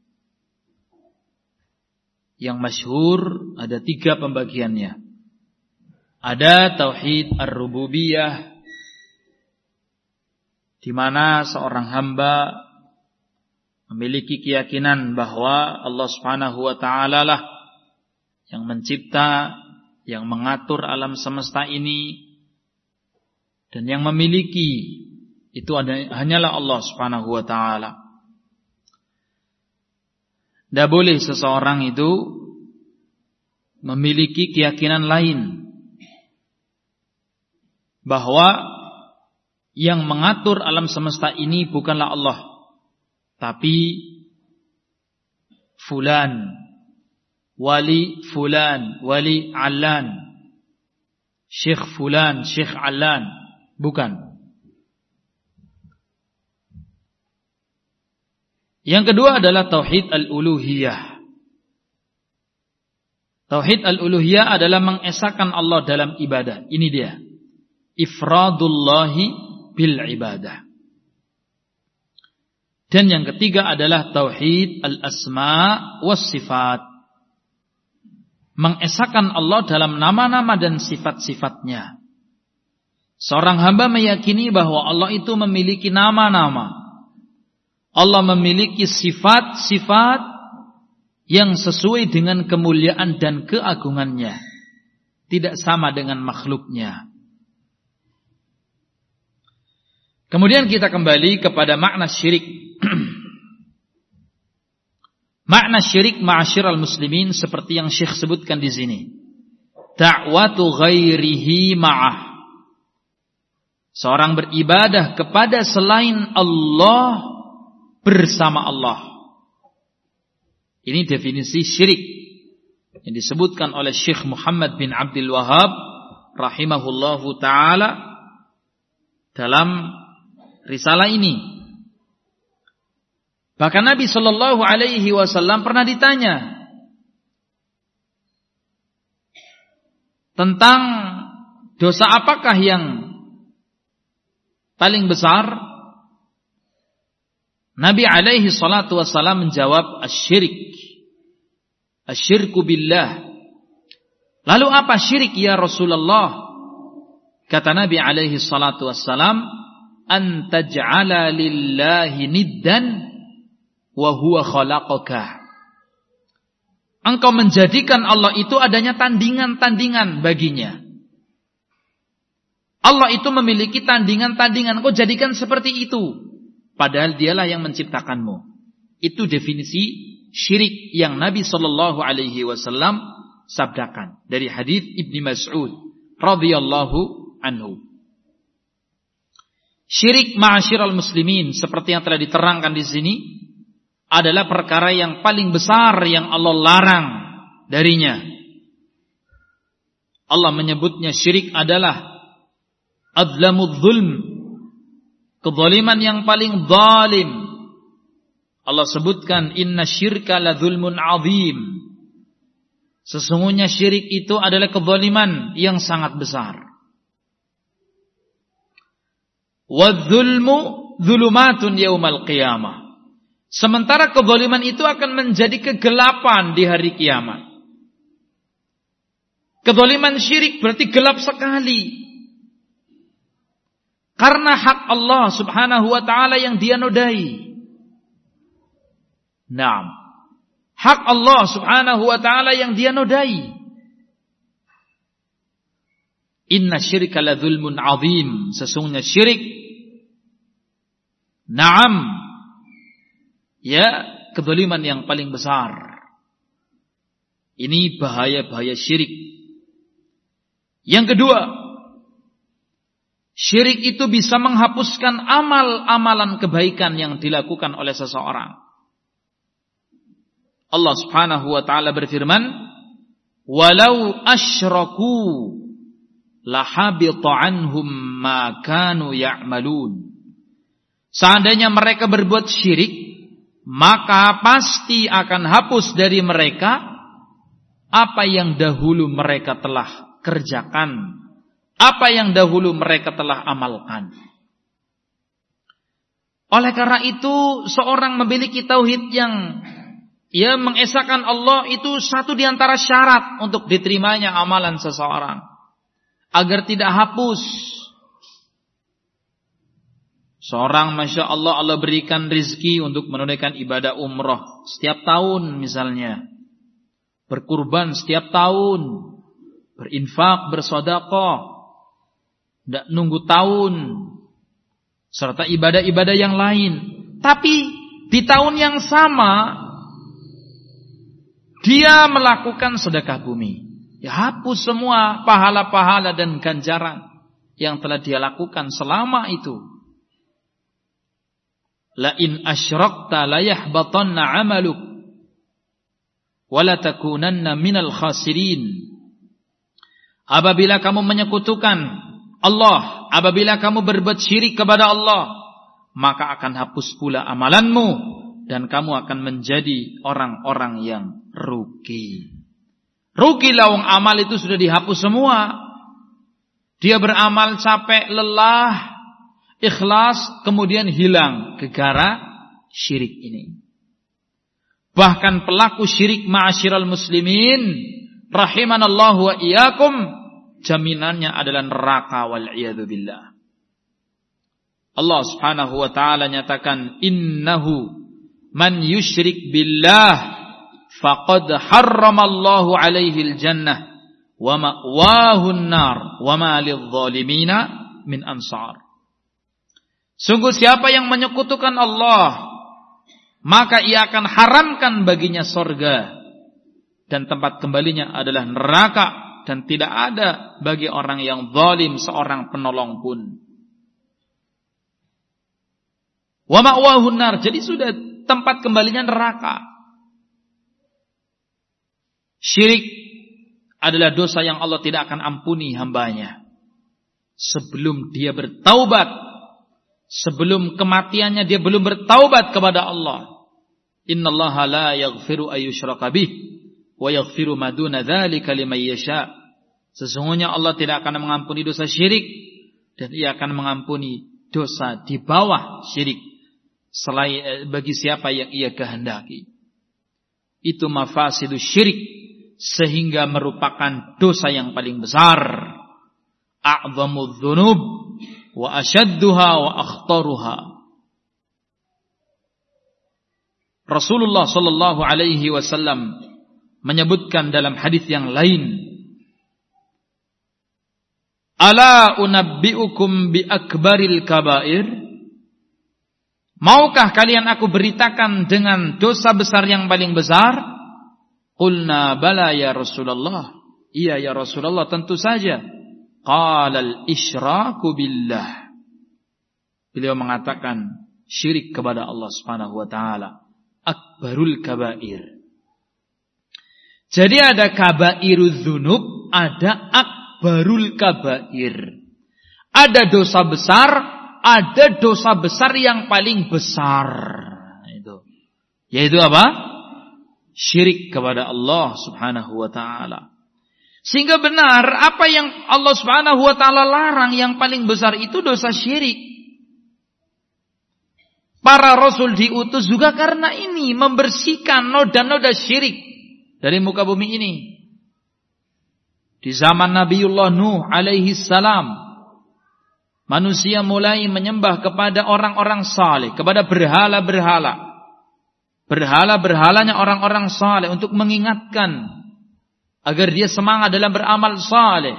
Yang masyhur ada 3 pembagiannya. Ada tauhid ar-rububiyah, di mana seorang hamba memiliki keyakinan bahwa Allah Subhanahu wa taala lah yang mencipta, yang mengatur alam semesta ini, dan yang memiliki itu hanyalah Allah Subhanahu wa taala. Tidak boleh seseorang itu memiliki keyakinan lain bahwa yang mengatur alam semesta ini bukanlah Allah, tapi fulan, wali allan, syekh fulan, syekh allan. Bukan. Yang kedua adalah tauhid al-uluhiyah. Tauhid al-uluhiyah adalah mengesahkan Allah dalam ibadah. Ini dia. Ifradullahi bil ibadah. Dan yang ketiga adalah tauhid al-asma was sifat. Mengesahkan Allah dalam nama-nama dan sifat-sifatnya. Seorang hamba meyakini bahwa Allah itu memiliki nama-nama. Allah memiliki sifat-sifat yang sesuai dengan kemuliaan dan keagungannya. Tidak sama dengan makhluknya. Kemudian kita kembali kepada makna syirik. Makna syirik ma'asyiral muslimin seperti yang Syekh sebutkan di sini. Da'watu ghairihi ma'ah. Seorang beribadah kepada selain Allah bersama Allah. Ini definisi syirik yang disebutkan oleh Syekh Muhammad bin Abdul Wahhab rahimahullahu taala dalam risalah ini. Bahkan Nabi sallallahu alaihi wasallam pernah ditanya tentang dosa apakah yang paling besar. Nabi alaihi salatu wassalam menjawab asyirik. Asyirku billah. Lalu apa syirik ya Rasulullah? Kata Nabi alaihi salatu wassalam, an taj'ala lillahi niddan wa huwa khalaqaka. Engkau menjadikan Allah itu adanya tandingan-tandingan baginya. Allah itu memiliki tandingan-tandingan, engkau jadikan seperti itu. Padahal dialah yang menciptakanmu. Itu definisi syirik yang Nabi sallallahu alaihi wasallam sabdakan dari hadis Ibnu Mas'ud radhiyallahu anhu. Syirik ma'asyiral muslimin seperti yang telah diterangkan di sini adalah perkara yang paling besar yang Allah larang darinya. Allah menyebutnya syirik adalah adzlamudz zulm, kezaliman yang paling zalim. Allah sebutkan inna syirka la dzulmun azim. Sesungguhnya syirik itu adalah kezaliman yang sangat besar. Wadzulmu dzulumatun yaumal qiyamah. Sementara kezaliman itu akan menjadi kegelapan di hari kiamat. Kezaliman syirik berarti gelap sekali. Karena hak Allah subhanahu wa ta'ala yang dia nodai. Naam. Hak Allah subhanahu wa ta'ala yang dia nodai. Inna syirka la dzulmun azim. Sesungguhnya syirik. Naam. Ya, kezaliman yang paling besar. Ini bahaya-bahaya syirik. Yang kedua, syirik itu bisa menghapuskan amal-amalan kebaikan yang dilakukan oleh seseorang. Allah subhanahu wa ta'ala berfirman, walau asyraku lahabita anhum ma kanu ya'malun. Seandainya mereka berbuat syirik, maka pasti akan hapus dari mereka apa yang dahulu mereka telah kerjakan, apa yang dahulu mereka telah amalkan. Oleh karena itu, seorang memiliki tauhid yang mengesahkan Allah itu satu di antara syarat untuk diterimanya amalan seseorang, agar tidak hapus. Seorang Masya Allah, Allah berikan rizki untuk menunaikan ibadah umrah setiap tahun misalnya, berkurban setiap tahun, berinfak, bersedekah, tidak nunggu tahun, serta ibadah-ibadah yang lain. Tapi di tahun yang sama dia melakukan sedekah bumi, ya hapus semua pahala-pahala dan ganjaran yang telah dia lakukan selama itu. La in asyrakta la yahbatanna 'amaluk wa la takunanna minal khasirin. Apabila kamu menyekutukan Allah, apabila kamu berbuat syirik kepada Allah, maka akan hapus pula amalanmu dan kamu akan menjadi orang-orang yang rugi. Rugi lawang amal itu sudah dihapus semua. Dia beramal capek, lelah, ikhlas, kemudian hilang gegara syirik ini. Bahkan pelaku syirik ma'asyiral muslimin rahimanallahu wa iyyakum, jaminannya adalah neraka wal iyadu billah. Allah subhanahu wa ta'ala nyatakan, innahu man yusyrik billah faqad harramallahu alaihi al-jannah wa ma'wahu an-nar wa ma lidh-dhalimina min ansar. Sungguh siapa yang menyekutukan Allah, maka ia akan haramkan baginya surga, dan tempat kembalinya adalah neraka, dan tidak ada bagi orang yang zalim seorang penolong pun. Wa ma'wahu an-nar, jadi sudah tempat kembalinya neraka. Syirik adalah dosa yang Allah tidak akan ampuni hambanya sebelum dia bertaubat, sebelum kematiannya dia belum bertaubat kepada Allah. Innallaha la yaghfiru ayyushraka bih wa yaghfiru ma duna dzalika liman yasha. Sesungguhnya Allah tidak akan mengampuni dosa syirik, dan ia akan mengampuni dosa di bawah syirik selain bagi siapa yang ia kehendaki. Itu mafasidu syirik, sehingga merupakan dosa yang paling besar. A'zamudz dzunub wa asyadduha wa akhtaruha. Rasulullah sallallahu alaihi wasallam menyebutkan dalam hadis yang lain, ala unabbiukum bi akbaril kabair, Maukah kalian aku beritakan dengan dosa besar yang paling besar? Qulna bala ya Rasulullah. Iya ya Rasulullah, tentu saja. Qalal isyraku billah. Beliau mengatakan syirik kepada Allah Subhanahu wa taala, akbarul kabair. Jadi ada kabairudz dzunub, ada akbarul kabair. Ada dosa besar, ada dosa besar yang paling besar. Itu. Yaitu apa? Syirik kepada Allah Subhanahu wa taala. Sehingga benar apa yang Allah Subhanahu wa taala larang yang paling besar itu dosa syirik. Para rasul diutus juga karena ini, membersihkan noda-noda syirik dari muka bumi ini. Di zaman Nabiullah Nuh alaihi salam, manusia mulai menyembah kepada orang-orang saleh, kepada berhala-berhala. Berhala-berhalanya orang-orang saleh untuk mengingatkan agar dia semangat dalam beramal saleh.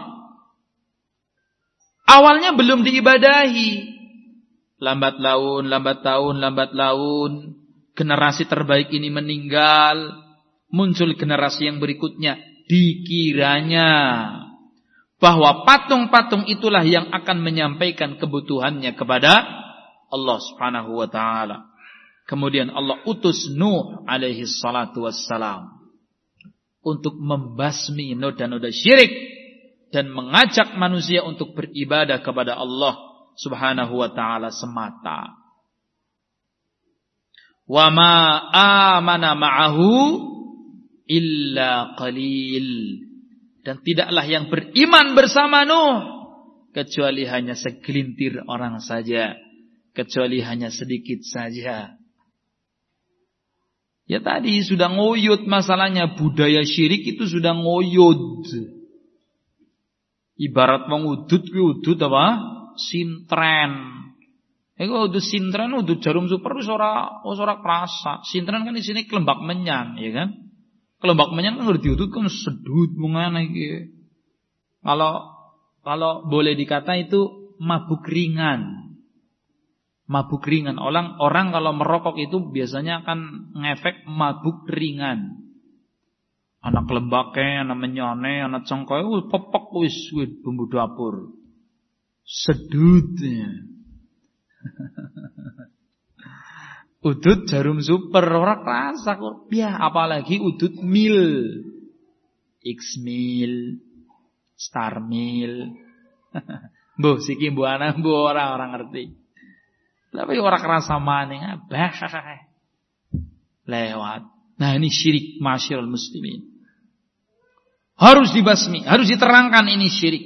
Awalnya belum diibadahi. Lambat laun, generasi terbaik ini meninggal, muncul generasi yang berikutnya. Dikiranya bahwa patung-patung itulah yang akan menyampaikan kebutuhannya kepada Allah Subhanahu wa taala. Kemudian Allah utus Nuh alaihi salatu wassalam untuk membasmi noda-noda syirik dan mengajak manusia untuk beribadah kepada Allah Subhanahu wa ta'ala semata. Wa ma amana ma'ahu illa qalil. Dan tidaklah yang beriman bersama Nuh kecuali hanya segelintir orang saja, kecuali hanya sedikit saja. Ya tadi sudah ngoyot masalahnya, budaya syirik itu sudah ngoyot. Ibarat mengudut apa? Sintren. Iku udut sintren, udut jarum super ora kerasa. Sintren kan di sini kelembak menyan, ya kan? Kelembak menyan kan diudut kan sedut mengana iki. Kalau boleh dikata itu mabuk ringan. Mabuk ringan. Orang kalau merokok itu biasanya akan ngefek mabuk ringan. Anak kelembake, anak menyane, anak cengkoe pepek wis bumbu dapur. Sedutnya. Udut jarum super ora kerasa kok. Ya, apalagi udut mil. X mil, star mil. Mbah siki mbok ana mbok ora ngerti. Tapi ora kerasa maning abah. Lewat. Nah, ini syirik masyarul muslimin. Harus dibasmi, harus diterangkan ini syirik.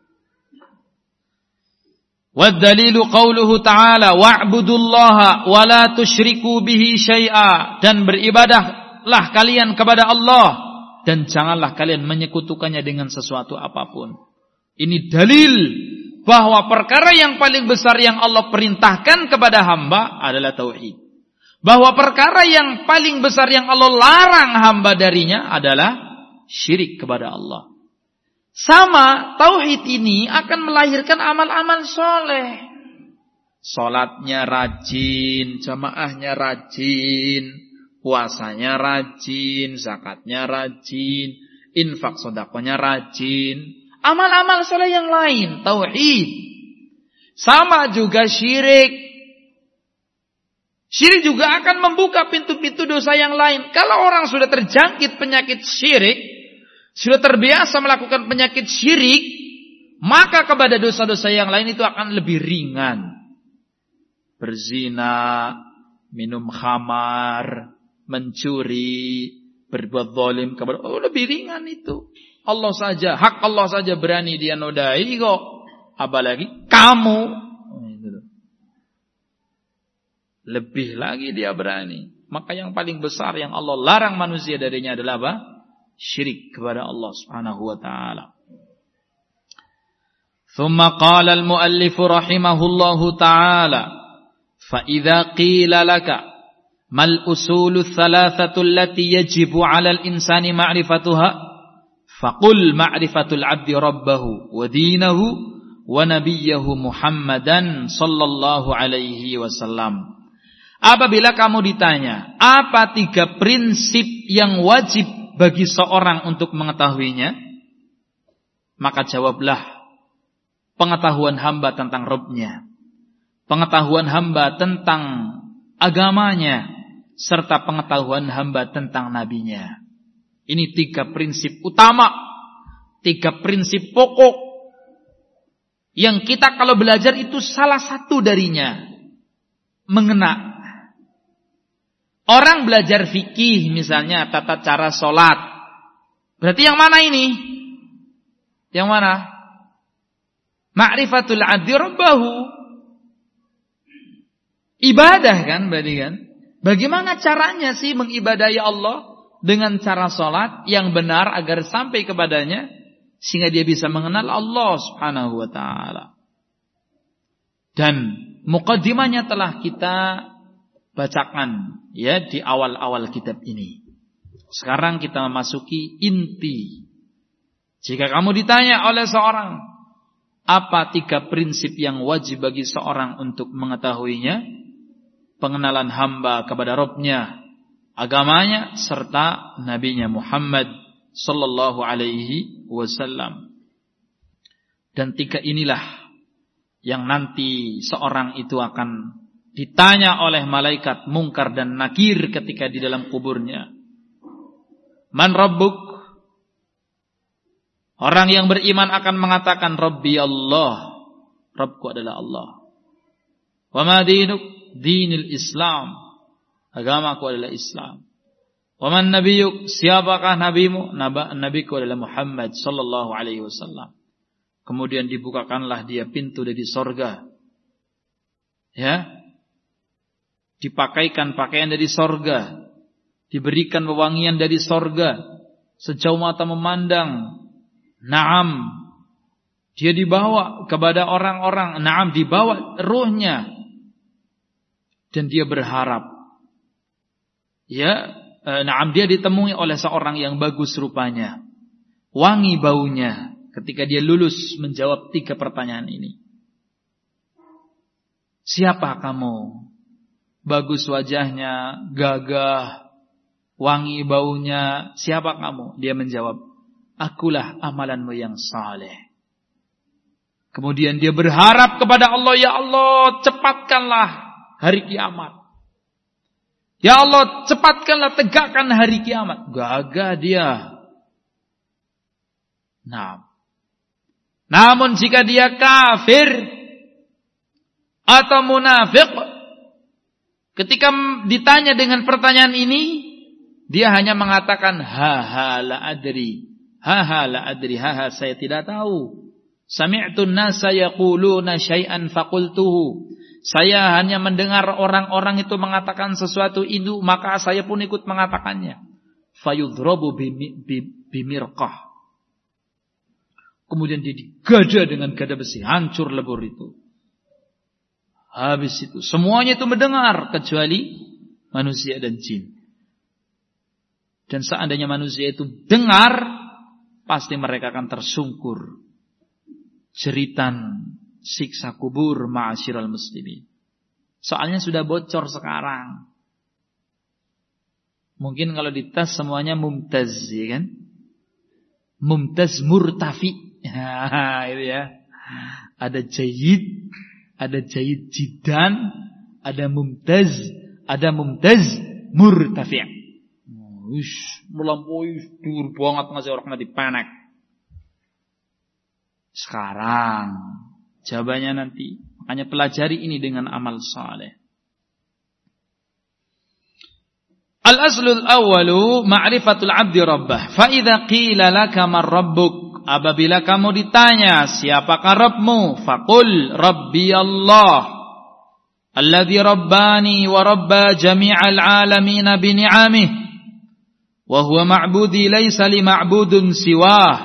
Waddalilu qauluhu ta'ala wa'budullaha wa la tusyriku bihi syai'a, dan beribadahlah kalian kepada Allah dan janganlah kalian menyekutukannya dengan sesuatu apapun. Ini dalil bahwa perkara yang paling besar yang Allah perintahkan kepada hamba adalah tauhid. Bahwa perkara yang paling besar yang Allah larang hamba darinya adalah syirik kepada Allah. Sama, tauhid ini akan melahirkan amal-amal soleh. Salatnya rajin, jamaahnya rajin, puasanya rajin, zakatnya rajin, infak sedekahnya rajin. Amal-amal soleh yang lain, tauhid. Sama juga syirik. Syirik juga akan membuka pintu-pintu dosa yang lain. Kalau orang sudah terjangkit penyakit syirik, sudah terbiasa melakukan penyakit syirik, maka kepada dosa-dosa yang lain itu akan lebih ringan. Berzina, minum khamar, mencuri, berbuat zalim kepada lebih ringan itu. Allah saja, hak Allah saja berani dia nodai kok. Apalagi kamu. Lebih lagi dia berani. Maka yang paling besar yang Allah larang manusia darinya adalah apa? Syirik kepada Allah Subhanahu wa taala. Thumma qala al-muallif rahimahullahu taala, fa idza qila laka mal usulu thalathatu allati yajibu 'ala al-insani ma'rifatuha faqul ma'rifatul 'abdi rabbahu wa dinahu wa nabiyyahu Muhammadan sallallahu alaihi wasallam. Apabila kamu ditanya, apa 3 prinsip yang wajib bagi seorang untuk mengetahuinya? Maka jawablah, pengetahuan hamba tentang Rabb-Nya, pengetahuan hamba tentang agamanya, serta pengetahuan hamba tentang Nabi-Nya. Ini 3 prinsip utama, 3 prinsip pokok yang kita kalau belajar itu salah satu darinya mengena. Orang belajar fikih misalnya tata cara sholat, berarti yang mana ini? Yang mana? Ma'rifatul 'abdi rabbahu. Ibadah kan berarti kan? Bagaimana caranya sih mengibadahi Allah dengan cara sholat yang benar agar sampai kepadanya sehingga dia bisa mengenal Allah Subhanahu wa taala. Dan muqaddimahnya telah kita bacakan ya di awal-awal kitab ini. Sekarang kita memasuki inti. Jika kamu ditanya oleh seorang, apa 3 prinsip yang wajib bagi seorang untuk mengetahuinya? Pengenalan hamba kepada Rabb-Nya, agamanya, serta Nabi-Nya Muhammad sallallahu alaihi wasallam. Dan 3 inilah yang nanti seorang itu akan ditanya oleh malaikat Munkar dan Nakir ketika di dalam kuburnya. Man Rabbuk? Orang yang beriman akan mengatakan Rabbi Allah, Rabbku adalah Allah. Wa ma dinuk? Dinil Islam, agamaku adalah Islam. Wa man nabiyyuk? Siapakah nabimu? Nabiku adalah Muhammad sallallahu alaihi wasallam. Kemudian dibukakanlah dia pintu dari sorga. Ya, dipakaikan pakaian dari sorga, diberikan wewangian dari sorga, sejauh mata memandang. Naam, dia dibawa kepada orang-orang. Naam, dibawa ruhnya. Dan dia berharap. Ya, naam, dia ditemui oleh seorang yang bagus rupanya, wangi baunya. Ketika dia lulus menjawab 3 pertanyaan ini. Siapa kamu? Bagus wajahnya, gagah, wangi baunya. Siapa kamu? Dia menjawab, akulah amalanmu yang saleh. Kemudian dia berharap kepada Allah, ya Allah, cepatkanlah hari kiamat. Ya Allah, cepatkanlah, tegakkan hari kiamat. Gagah dia. Nah, namun jika dia kafir atau munafik, ketika ditanya dengan pertanyaan ini, dia hanya mengatakan ha la adri. Ha la adri, saya tidak tahu. Sami'tun nasa yaquluna syai'an faqultuhu. Saya hanya mendengar orang-orang itu mengatakan sesuatu itu, maka saya pun ikut mengatakannya. Fayudrabu bimirqah. Kemudian dia digada dengan gada besi, hancur lebur itu. Habis itu semuanya itu mendengar kecuali manusia dan jin. Dan seandainya manusia itu dengar, pasti mereka akan tersungkur. Jeritan siksa kubur ma'asyiral muslimin. Soalnya sudah bocor sekarang. Mungkin kalau dites semuanya mumtaz, ya kan? Mumtaz murtafi. Itu ya. Ada jayyid, ada jayyid jiddan, ada mumtaz murtafi'. Melampaui dur banget ngasih orang dipanek. Sekarang jawabannya nanti. Makanya pelajari ini dengan amal saleh. Al-aslul awwalu ma'rifatul 'abdi rabbah. Fa idza qila laka man rabbuk? Apabila kamu ditanya siapakah Rabbmu? Faqul Rabbi Allah. Alladzi rabbani wa rabba jami'al 'alamin bi ni'amihi. Wa huwa ma'budi laisa li ma'budun siwah.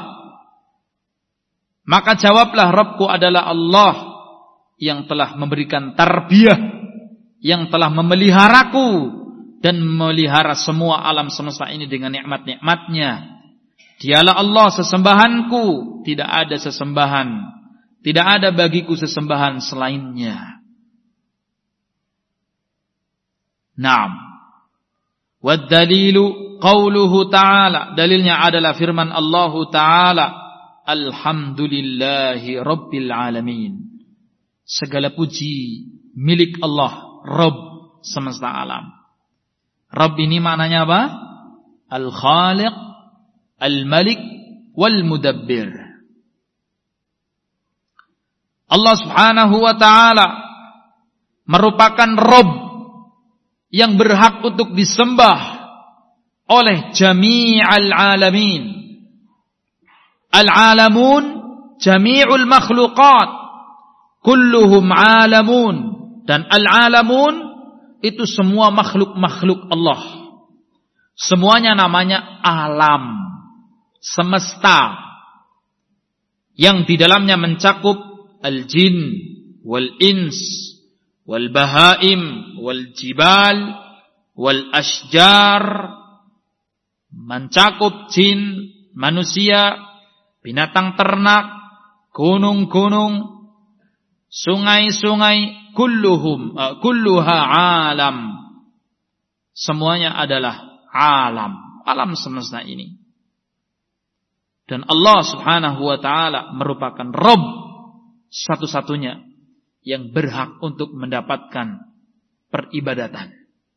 Maka jawablah, Rabbku adalah Allah yang telah memberikan tarbiyah, yang telah memeliharaku dan memelihara semua alam semesta ini dengan nikmat-nikmatnya. Dialah Allah sesembahanku, tidak ada sesembahan, tidak ada bagiku sesembahan selainnya. Naam. Wad dalilu qauluhu ta'ala, dalilnya adalah firman Allah Ta'ala, alhamdulillahi rabbil alamin. Segala puji milik Allah, Rabb semesta alam. Rabb ini maknanya apa? Al-Khaliq, Al-Malik, Wal-Mudabbir. Allah Subhanahu wa ta'ala merupakan Rabb yang berhak untuk disembah oleh jami'al alamin. Al-alamun jami'ul makhluqat, kulluhum alamun. Dan al-alamun itu semua makhluk-makhluk Allah. Semuanya namanya alam, semesta, yang di dalamnya mencakup al-jin, wal-ins, wal-bahaim, wal-jibal, wal-ashjar, mencakup jin, manusia, binatang ternak, gunung-gunung, sungai-sungai, kulluha alam. Semuanya adalah alam, alam semesta ini. Dan Allah Subhanahu wa ta'ala merupakan Rabb satu-satunya yang berhak untuk mendapatkan peribadatan.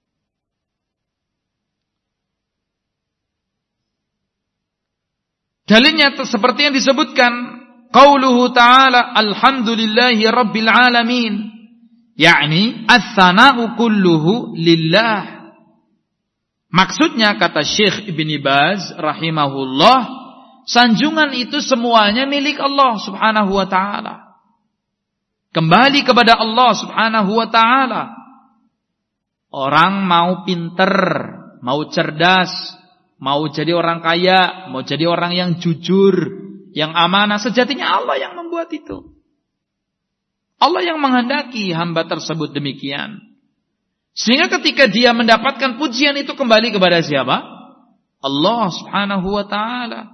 Dalilnya seperti yang disebutkan, qauluhu ta'ala alhamdulillahi rabbil alamin, yakni as-sana'u kulluhu lillah. Maksudnya, kata Syekh Ibn Baz rahimahullah, sanjungan itu semuanya milik Allah Subhanahu wa ta'ala. Kembali kepada Allah Subhanahu wa ta'ala. Orang mau pinter, mau cerdas, mau jadi orang kaya, mau jadi orang yang jujur, yang amanah, sejatinya Allah yang membuat itu. Allah yang menghendaki hamba tersebut demikian. Sehingga ketika dia mendapatkan pujian itu kembali kepada siapa? Allah Subhanahu wa ta'ala.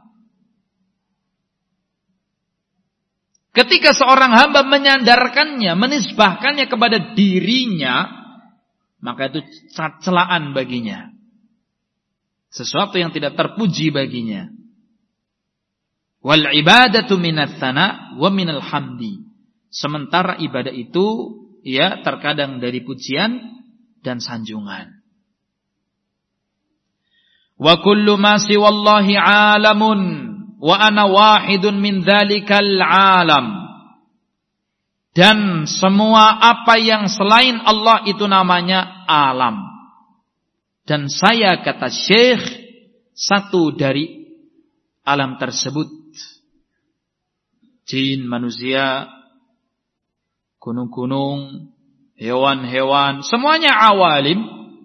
Ketika seorang hamba menyandarkannya, menisbahkannya kepada dirinya, maka itu celaan baginya. Sesuatu yang tidak terpuji baginya. Wal ibadatu minats tsana wa minal hamdi. Sementara ibadah itu ya terkadang dari pujian dan sanjungan. Wa kullu ma siwallahi alamun wa ana wahidun min dzalikal alam. Dan semua apa yang selain Allah itu namanya alam. Dan saya, kata Syekh, satu dari alam tersebut. Jin, manusia, gunung-gunung, hewan-hewan, semuanya awalim.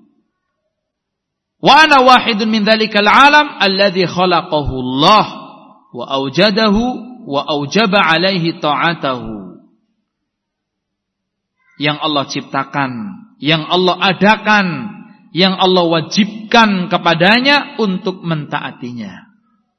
Wa ana wahidun min dzalikal alam alladzi khalaqahu Allah wa aujadahu wa aujaba alaihi ta'atahu. Yang Allah ciptakan, yang Allah adakan, yang Allah wajibkan kepadanya untuk mentaatinya.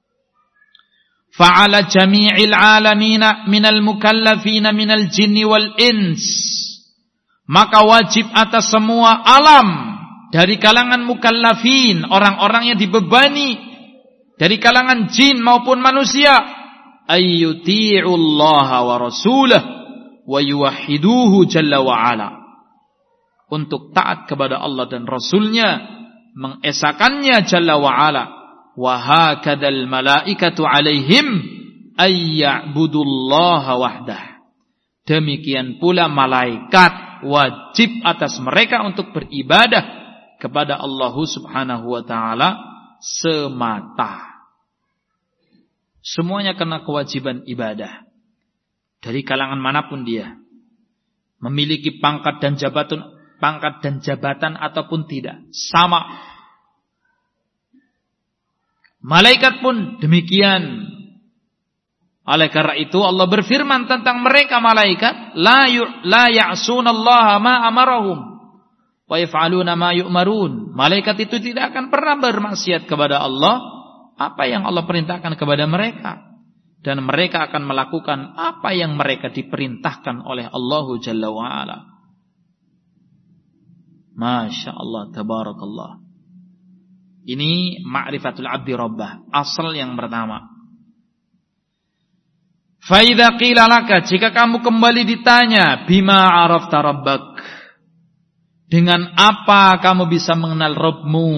Fa'ala jami'il alamina minal mukallafina minal jinni wal ins. Maka wajib atas semua alam dari kalangan mukallafin, orang-orang yang dibebani dari kalangan jin maupun manusia, ayyuti'ullaha wa rasulah wa yuwahhiduhu jalla wa ala, untuk taat kepada Allah dan Rasulnya, mengesakannya jalla wa ala. Wa hakadzal malaikatu alaihim ayya'budullaha wahdah. Demikian pula malaikat wajib atas mereka untuk beribadah kepada Allah Subhanahu wa ta'ala semata. Semuanya kena kewajiban ibadah. Dari kalangan manapun dia, memiliki pangkat dan jabatan ataupun tidak, sama. Malaikat pun demikian. Oleh karena itu Allah berfirman tentang mereka malaikat, la ya'sunallaha ma amarahum wa yaf'aluna ma yu'marun. Malaikat itu tidak akan pernah bermaksiat kepada Allah apa yang Allah perintahkan kepada mereka, dan mereka akan melakukan apa yang mereka diperintahkan oleh Allah Jalla wa Ala. Masya Allah, tabarakallah. Ini ma'rifatul abdi rabbah, asal yang pertama. Fa idza qila laka, jika kamu kembali ditanya, bima arafta rabbak, dengan apa kamu bisa mengenal Rabbmu?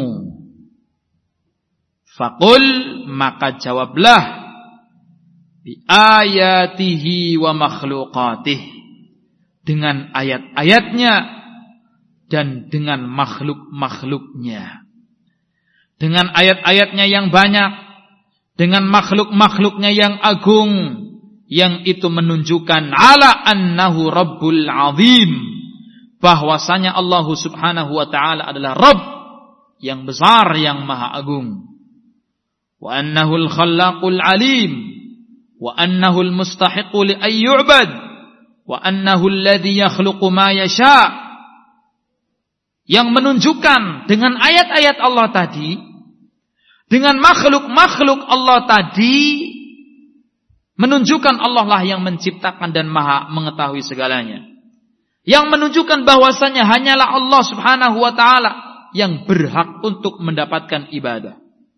Faqul, maka jawablah, bi ayatihi wa makhluqatih, dengan ayat-ayatnya dan dengan makhluk-makhluknya. Dengan ayat-ayatnya yang banyak, dengan makhluk-makhluknya yang agung, yang itu menunjukkan ala annahu Rabbul Azim, bahwasanya Allah Subhanahu wa taala adalah Rabb yang besar, yang maha agung. Wa annahu al-khallaqul alim, wa annahu al-mustahiqu li ay yu'bad, wa annahu alladhi yakhluqu ma yasha'. Yang menunjukkan dengan ayat-ayat Allah tadi, dengan makhluk-makhluk Allah tadi, menunjukkan Allah lah yang menciptakan dan maha mengetahui segalanya. Yang menunjukkan bahwasanya hanyalah Allah Subhanahu wa taala yang berhak untuk mendapatkan ibadah.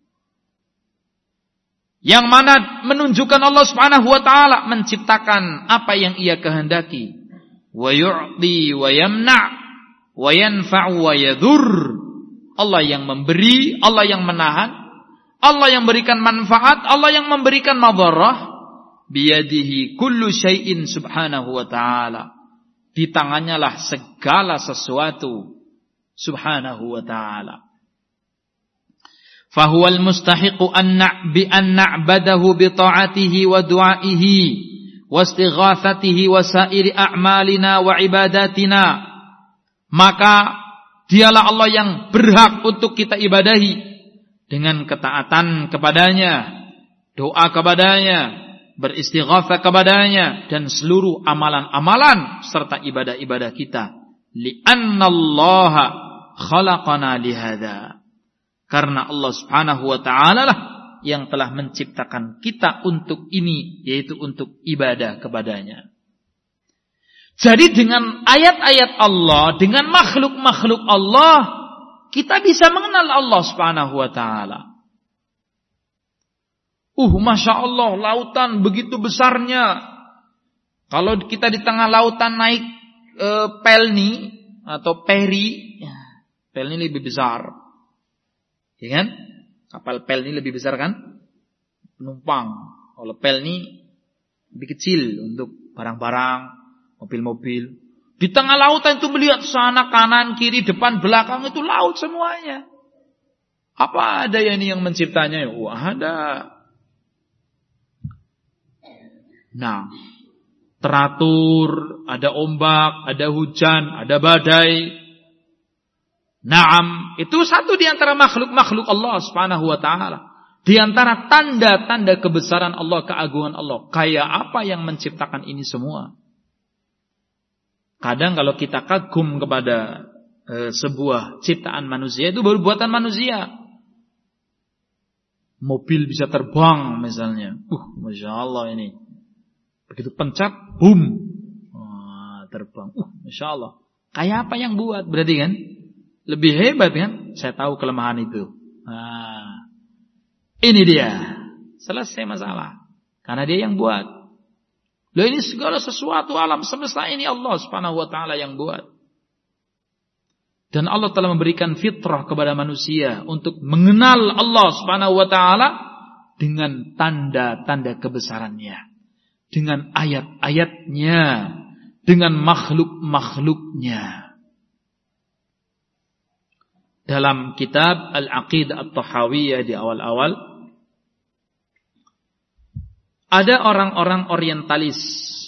Yang mana menunjukkan Allah Subhanahu wa taala menciptakan apa yang Ia kehendaki. Wa yu'ti wa yamna' wa yanfa'u wa yadur. Allah yang memberi, Allah yang menahan, Allah yang memberikan manfaat, Allah yang memberikan madarrah. Biyadihi kullu syai'in subhanahu wa ta'ala. Di tangannya lah segala sesuatu subhanahu wa ta'ala. Fahuwal mustahiqu an na'badahu bi ta'atihi wa du'aihi wa istighatsatihi wa sa'iri a'malina wa ibadatina. Maka dialah Allah yang berhak untuk kita ibadahi dengan ketaatan kepadanya, doa kepadanya, beristighatsah kepadanya, dan seluruh amalan-amalan serta ibadah-ibadah kita. Li'annallaha khalaqana lihada. Karena Allah Subhanahu wa ta'ala lah yang telah menciptakan kita untuk ini, yaitu untuk ibadah kepadanya. Jadi dengan ayat-ayat Allah, dengan makhluk-makhluk Allah, kita bisa mengenal Allah Subhanahu wa ta'ala. Masya Allah, lautan begitu besarnya. Kalau kita di tengah lautan naik pelni atau peri, pelni lebih besar, ya kan? Kapal pelni lebih besar kan? Penumpang. Kalau pelni lebih kecil untuk barang-barang, mobil-mobil. Di tengah lautan itu melihat sana, kanan, kiri, depan, belakang, itu laut semuanya. Apa ada ini yang menciptanya? Ada. Nah, teratur, ada ombak, ada hujan, ada badai. Naam, itu satu di antara makhluk-makhluk Allah Subhanahu wa ta'ala. Di antara tanda-tanda kebesaran Allah, keagungan Allah. Kayak apa yang menciptakan ini semua? Kadang kalau kita kagum kepada sebuah ciptaan manusia, itu baru buatan manusia. Mobil bisa terbang misalnya. Masya Allah ini. Begitu pencet, boom. Terbang. Masya Allah. Kayak apa yang buat? Berarti kan? Lebih hebat kan? Saya tahu kelemahan itu. Ini dia. Selesai masalah. Karena dia yang buat. Loh, ini segala sesuatu alam semesta ini Allah Subhanahu wa ta'ala yang buat. Dan Allah telah memberikan fitrah kepada manusia untuk mengenal Allah Subhanahu wa ta'ala dengan tanda-tanda kebesarannya, dengan ayat-ayatnya, dengan makhluk-makhluknya. Dalam kitab Al-Aqidah At-Tahawiyah di awal-awal, ada orang-orang orientalis.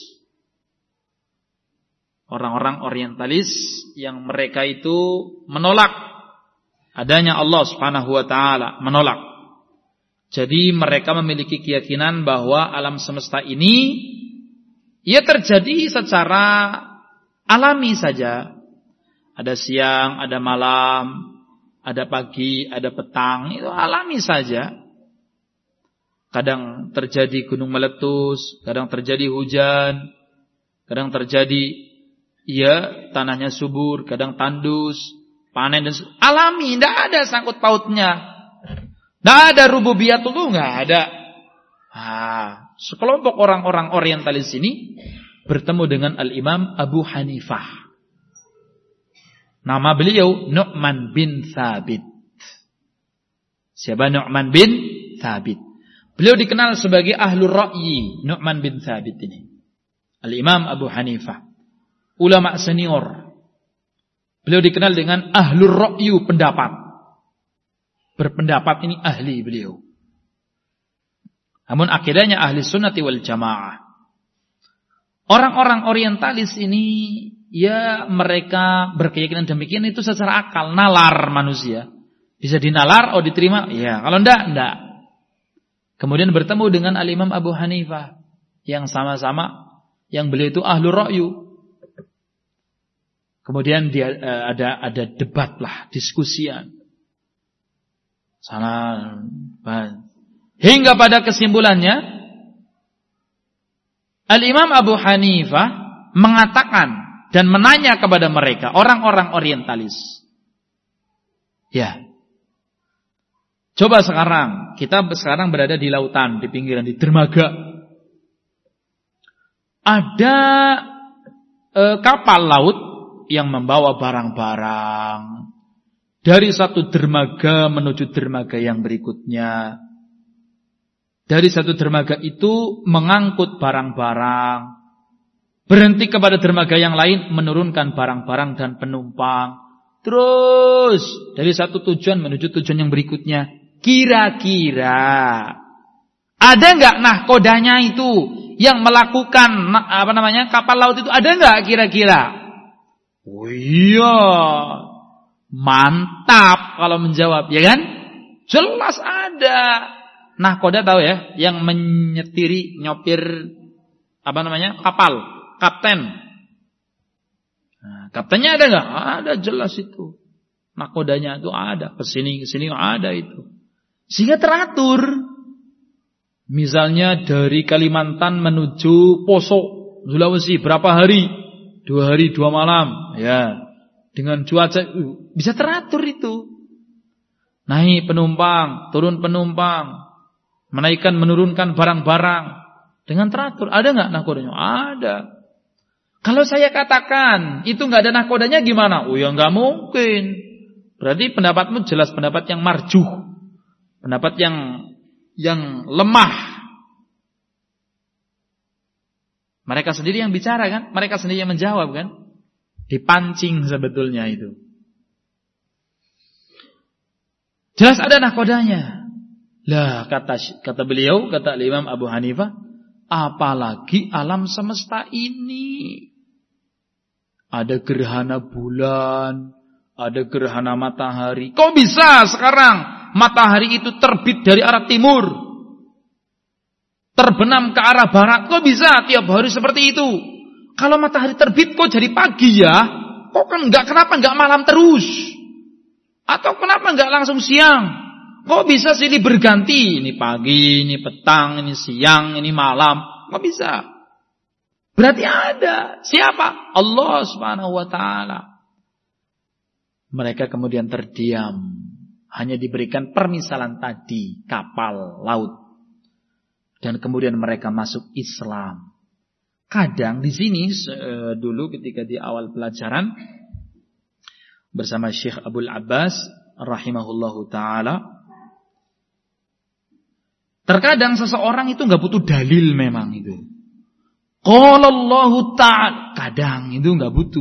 Orang-orang orientalis yang mereka itu menolak adanya Allah Subhanahu wa ta'ala. Menolak. Jadi mereka memiliki keyakinan bahwa alam semesta ini ia terjadi secara alami saja. Ada siang, ada malam, ada pagi, ada petang. Itu alami saja. Kadang terjadi gunung meletus, kadang terjadi hujan, kadang terjadi tanahnya subur, kadang tandus, panen dan alami, tidak ada sangkut pautnya. Tidak ada rububiyatullah, nggak ada. Sekelompok orang-orang orientalis ini bertemu dengan Al-Imam Abu Hanifah. Nama beliau Nu'man bin Thabit. Siapa Nu'man bin Thabit? Beliau dikenal sebagai Ahlur Ra'yi, Nu'man bin Thabit ini. Al-Imam Abu Hanifah, ulama senior. Beliau dikenal dengan Ahlur Ra'yi, pendapat. Berpendapat ini ahli beliau. Namun akidahnya ahli sunnati wal jamaah. Orang-orang orientalis ini, ya mereka berkeyakinan demikian itu secara akal, nalar manusia. Bisa dinalar, diterima, ya. Kalau enggak. Kemudian bertemu dengan Al-Imam Abu Hanifah, yang sama-sama, yang beliau itu ahlur ra'yu. Kemudian dia ada debat lah, diskusian. Sana, hingga pada kesimpulannya, Al-Imam Abu Hanifah mengatakan dan menanya kepada mereka, orang-orang orientalis. Ya. Coba sekarang, kita sekarang berada di lautan, di pinggiran, di dermaga. Ada kapal laut yang membawa barang-barang dari satu dermaga menuju dermaga yang berikutnya. Dari satu dermaga itu mengangkut barang-barang, berhenti kepada dermaga yang lain menurunkan barang-barang dan penumpang. Terus dari satu tujuan menuju tujuan yang berikutnya. Kira-kira ada enggak nahkodanya itu yang melakukan kapal laut itu, ada enggak kira-kira? Oh iya, mantap kalau menjawab, ya kan? Jelas ada. Nahkoda tahu ya, yang menyetiri, nyopir kapal, kapten. Nah, kaptennya ada enggak? Ada, jelas itu. Nahkodanya itu ada, kesini ada itu. Sehingga teratur. Misalnya dari Kalimantan menuju Poso, Sulawesi, berapa hari? 2 hari 2 malam, ya. Dengan cuaca bisa teratur itu. Naik penumpang, turun penumpang, menaikkan menurunkan barang-barang dengan teratur. Ada enggak nahkodanya? Ada. Kalau saya katakan itu enggak ada nahkodanya gimana? Oh ya enggak mungkin. Berarti pendapatmu jelas pendapat yang marjuh. Pendapat yang lemah. Mereka sendiri yang bicara kan? Mereka sendiri yang menjawab kan? Dipancing sebetulnya itu. Jelas ada nahkodanya. Lah kata beliau, kata Imam Abu Hanifah, apalagi alam semesta ini. Ada gerhana bulan, ada gerhana matahari. Kok bisa sekarang matahari itu terbit dari arah timur, terbenam ke arah barat? Kok bisa tiap hari seperti itu? Kalau matahari terbit kok jadi pagi ya? Kok kenapa enggak malam terus? Atau kenapa enggak langsung siang? Kok bisa silih berganti? Ini pagi, ini petang, ini siang, ini malam. Kok bisa? Berarti ada. Siapa? Allah Subhanahu wa ta'ala. Mereka kemudian terdiam. Hanya diberikan permisalan tadi, kapal laut. Dan kemudian mereka masuk Islam. Kadang di sini dulu ketika di awal pelajaran bersama Syekh Abdul Abbas rahimahullahu taala, terkadang seseorang itu enggak butuh dalil memang itu. Qala Allah ta'ala, kadang itu enggak butuh.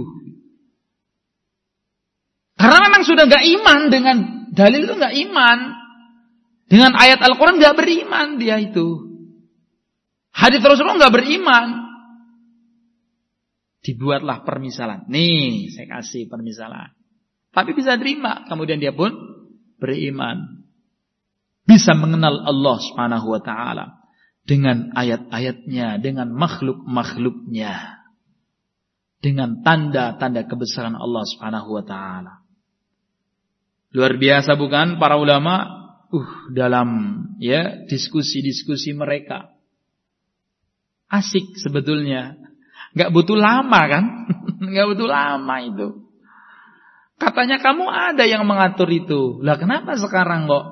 Karena memang sudah enggak iman dengan dalil itu, enggak iman. Dengan ayat Al-Qur'an enggak beriman dia itu. Hadits Rasulullah enggak beriman. Dibuatlah permisalan. Nih, saya kasih permisalan. Tapi bisa terima, kemudian dia pun beriman. Bisa mengenal Allah Subhanahu wa taala dengan ayat-ayatnya, dengan makhluk-makhluknya, dengan tanda-tanda kebesaran Allah Subhanahu wa taala. Luar biasa bukan para ulama dalam diskusi-diskusi mereka. Asik sebetulnya. Enggak butuh lama kan? Enggak butuh lama itu. Katanya kamu ada yang mengatur itu. Lah kenapa sekarang kok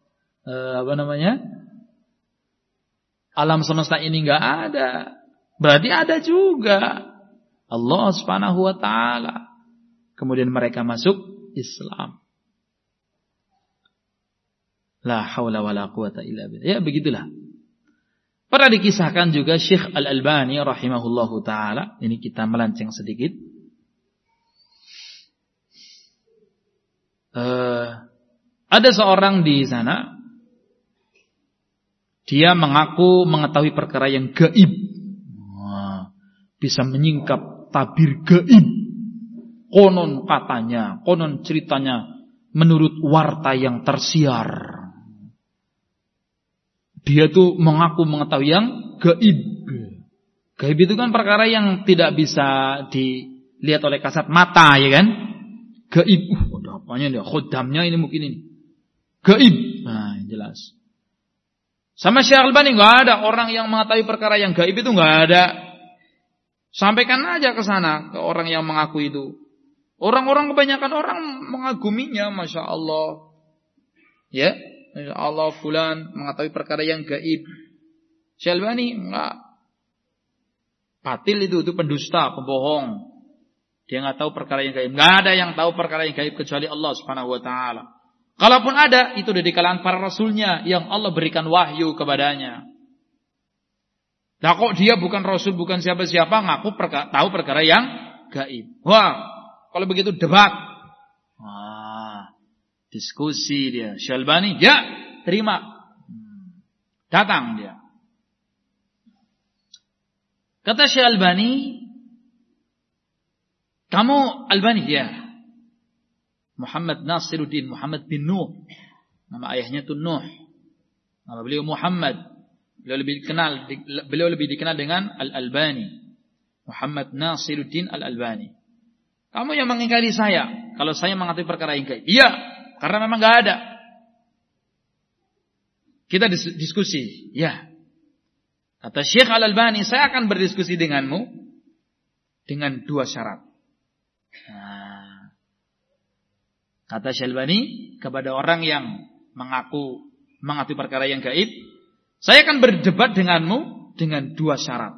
alam semesta ini enggak ada? Berarti ada juga Allah Subhanahu wa taala. Kemudian mereka masuk Islam. La haula wala quwata illa billah. Ya begitulah. Pernah dikisahkan juga Syekh Al-Albani rahimahullahu taala. Ini kita melenceng sedikit. Ada seorang di sana, dia mengaku mengetahui perkara yang gaib. Bisa menyingkap tabir gaib. Konon katanya, konon ceritanya, menurut warta yang tersiar. Dia tuh mengaku mengetahui yang gaib. Gaib itu kan perkara yang tidak bisa dilihat oleh kasat mata, ya kan? Gaib. Ada apanya dia? Khodamnya ini mungkin ini. Gaib. Nah, jelas. Sama Syekh Al-Albani enggak ada orang yang mengetahui perkara yang gaib itu enggak ada. Sampaikan aja ke sana ke orang yang mengaku itu. Orang-orang kebanyakan orang mengaguminya, Masya Allah. Ya, Masya Allah fulan mengetahui perkara yang gaib. Syekh Al-Albani enggak. Batil itu pendusta, pembohong. Dia enggak tahu perkara yang gaib. Enggak ada yang tahu perkara yang gaib kecuali Allah Subhanahu wa taala. Kalaupun ada, itu dari kalangan para rasulnya yang Allah berikan wahyu kepadanya. Nah kok dia bukan rasul, bukan siapa-siapa, ngaku tahu perkara yang gaib. Wah, kalau begitu debat. Wah, diskusi dia. Syekh Al-Albani, ya, terima. Datang dia. Kata Syekh Al-Albani, kamu Albani ya? Muhammad Nasiruddin, Muhammad bin Nuh. Nama ayahnya itu Nuh. Nama beliau Muhammad. Beliau lebih dikenal dengan Al-Albani. Muhammad Nasiruddin Al-Albani. Kamu yang mengingkari saya kalau saya mengatakan perkara yang gaib. Iya, karena memang enggak ada. Kita diskusi. Ya. Kata Syekh Al-Albani, saya akan berdiskusi denganmu dengan 2 syarat. Nah, kata Syekh Al-Albani kepada orang yang mengaku mengetahui perkara yang gaib, saya akan berdebat denganmu dengan 2 syarat.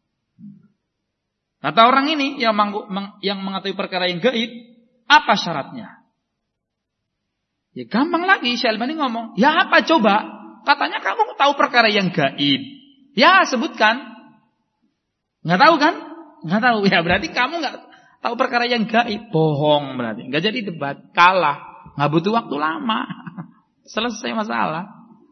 Kata orang ini yang mengetahui perkara yang gaib, apa syaratnya? Ya gampang lagi, Syekh Al-Albani ngomong, ya apa coba? Katanya kamu tahu perkara yang gaib. Ya sebutkan. Nggak tahu kan? Nggak tahu. Ya berarti kamu nggak tahu perkara yang gaib. Bohong berarti. Nggak jadi debat, kalah. Nggak butuh waktu lama. Selesai masalah.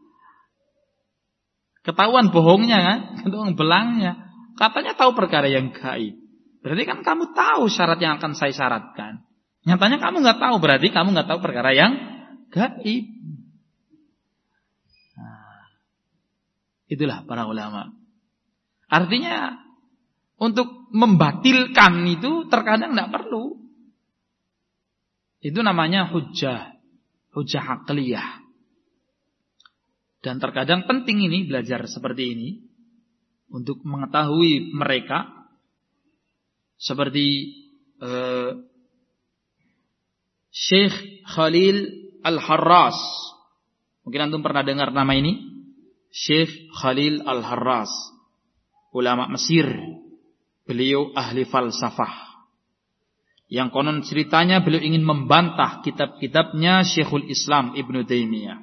Ketahuan bohongnya kan? Ketahuan belangnya. Katanya tahu perkara yang gaib. Berarti kan kamu tahu syarat yang akan saya syaratkan. Nyatanya kamu nggak tahu, berarti kamu nggak tahu perkara yang gaib. Nah, itulah para ulama. Artinya untuk membatilkan itu terkadang nggak perlu. Itu namanya hujjah aqliyah. Dan terkadang penting ini belajar seperti ini untuk mengetahui mereka seperti Syekh Khalil Al-Harras. Mungkin antum pernah dengar nama ini, Syekh Khalil Al-Harras, ulama Mesir. Beliau ahli falsafah. Yang konon ceritanya beliau ingin membantah kitab-kitabnya Syekhul Islam Ibnu Taimiyah.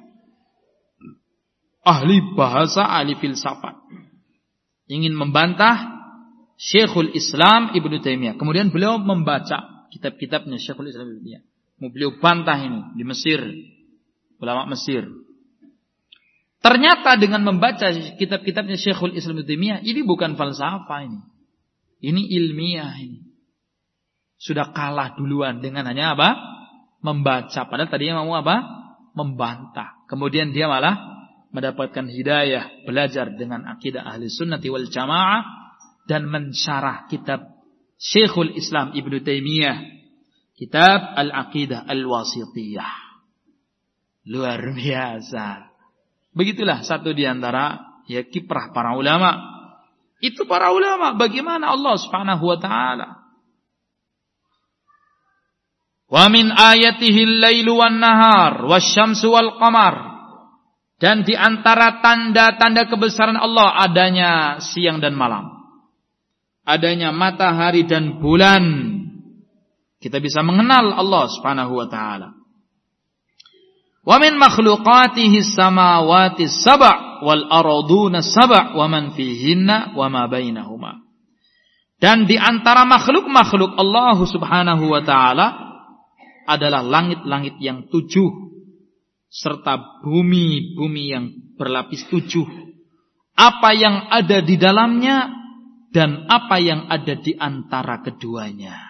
Ahli bahasa, ahli filsafat. Ingin membantah Syekhul Islam Ibnu Taimiyah. Kemudian beliau membaca kitab-kitabnya Syekhul Islam Ibnu Taimiyah. Beliau bantah ini di Mesir, ulama Mesir. Ternyata dengan membaca kitab-kitabnya Syekhul Islam Ibnu Taimiyah, ini bukan falsafah ini. Ini ilmiah ini. Sudah kalah duluan dengan hanya apa? Membaca. Padahal tadinya mau apa? Membantah. Kemudian dia malah mendapatkan hidayah, belajar dengan akidah ahli sunnati wal jamaah dan mensyarah kitab Syekhul Islam Ibnu Taimiyah, kitab Al-Aqidah Al-Wasithiyah. Luar biasa. Begitulah satu di antara ya kiprah para ulama. Itu para ulama bagaimana Allah Subhanahu wa taala Wa min ayatihi al-lailu wan-nahar wasyamsu wal-qamar. Dan di antara tanda-tanda kebesaran Allah adanya siang dan malam. Adanya matahari dan bulan. Kita bisa mengenal Allah Subhanahu wa taala. Wa min makhluqatihi as-samawati as-sab' wal arduna as-sab' wa man fihinna wa ma bainahuma. Dan di antara makhluk-makhluk Allah Subhanahu wa taala adalah langit-langit yang 7 serta bumi-bumi yang berlapis 7. Apa yang ada di dalamnya dan apa yang ada di antara keduanya.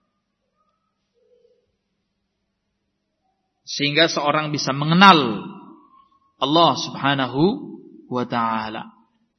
Sehingga seorang bisa mengenal Allah Subhanahu wa ta'ala.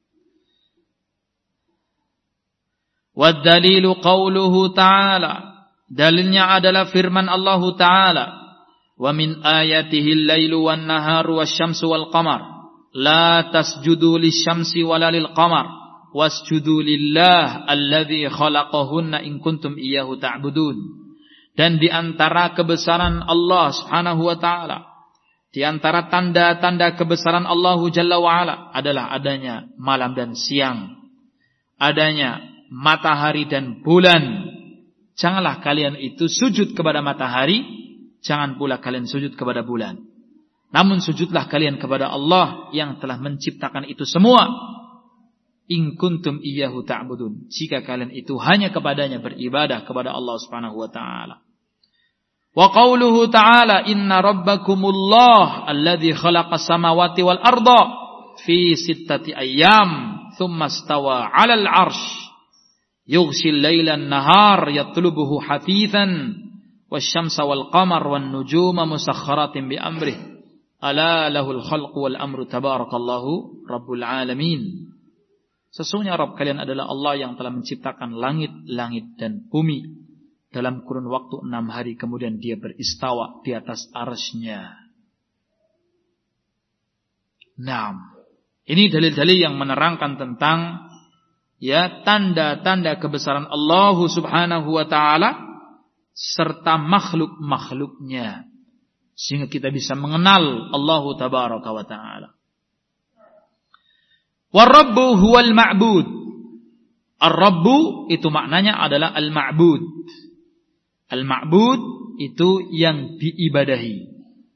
Wad dalilu qauluhu ta'ala. Dalilnya adalah firman Allah Ta'ala. Wa min ayatihi al-lailu wan-naharu wasyamsu wal-qamar. La tasjudu lisyamsi wala lil-qamar. Wasjudu lillah alladzi khalaqahunna in kuntum iyyahu ta'budun. Dan di antara kebesaran Allah Subhanahu wa taala, di antara tanda-tanda kebesaran Allah Jalla wa Ala adalah adanya malam dan siang, adanya matahari dan bulan. Janganlah kalian itu sujud kepada matahari, jangan pula kalian sujud kepada bulan. Namun sujudlah kalian kepada Allah yang telah menciptakan itu semua. In kuntum iyyahu ta'budun. Jika kalian itu hanya kepadanya beribadah kepada Allah Subhanahu wa taala. Wa qauluhu ta'ala inna rabbakumullah alladzi khalaqas samawati wal arda fi 6 ayyam thumma istawa 'alal 'arsy yughshil laila an-nahar yatlubuhu hafithan wasyamsa wal qamar wan nujuma musakhkharatin bi amrihi ala lahul khalqu wal amru tabarakallahu rabbul alamin. Sesungguhnya Rabb kalian adalah Allah yang telah menciptakan langit-langit dan bumi dalam kurun waktu 6 hari, kemudian dia beristawa di atas arsy-Nya. Nah, ini dalil-dalil yang menerangkan tentang tanda-tanda kebesaran Allah Subhanahu wa taala serta makhluk-makhluknya, sehingga kita bisa mengenal Allah tabaraka wa taala. War-rabbu huwal ma'bud. Ar-rabbu itu maknanya adalah al-ma'bud. Al-ma'bud itu yang diibadahi.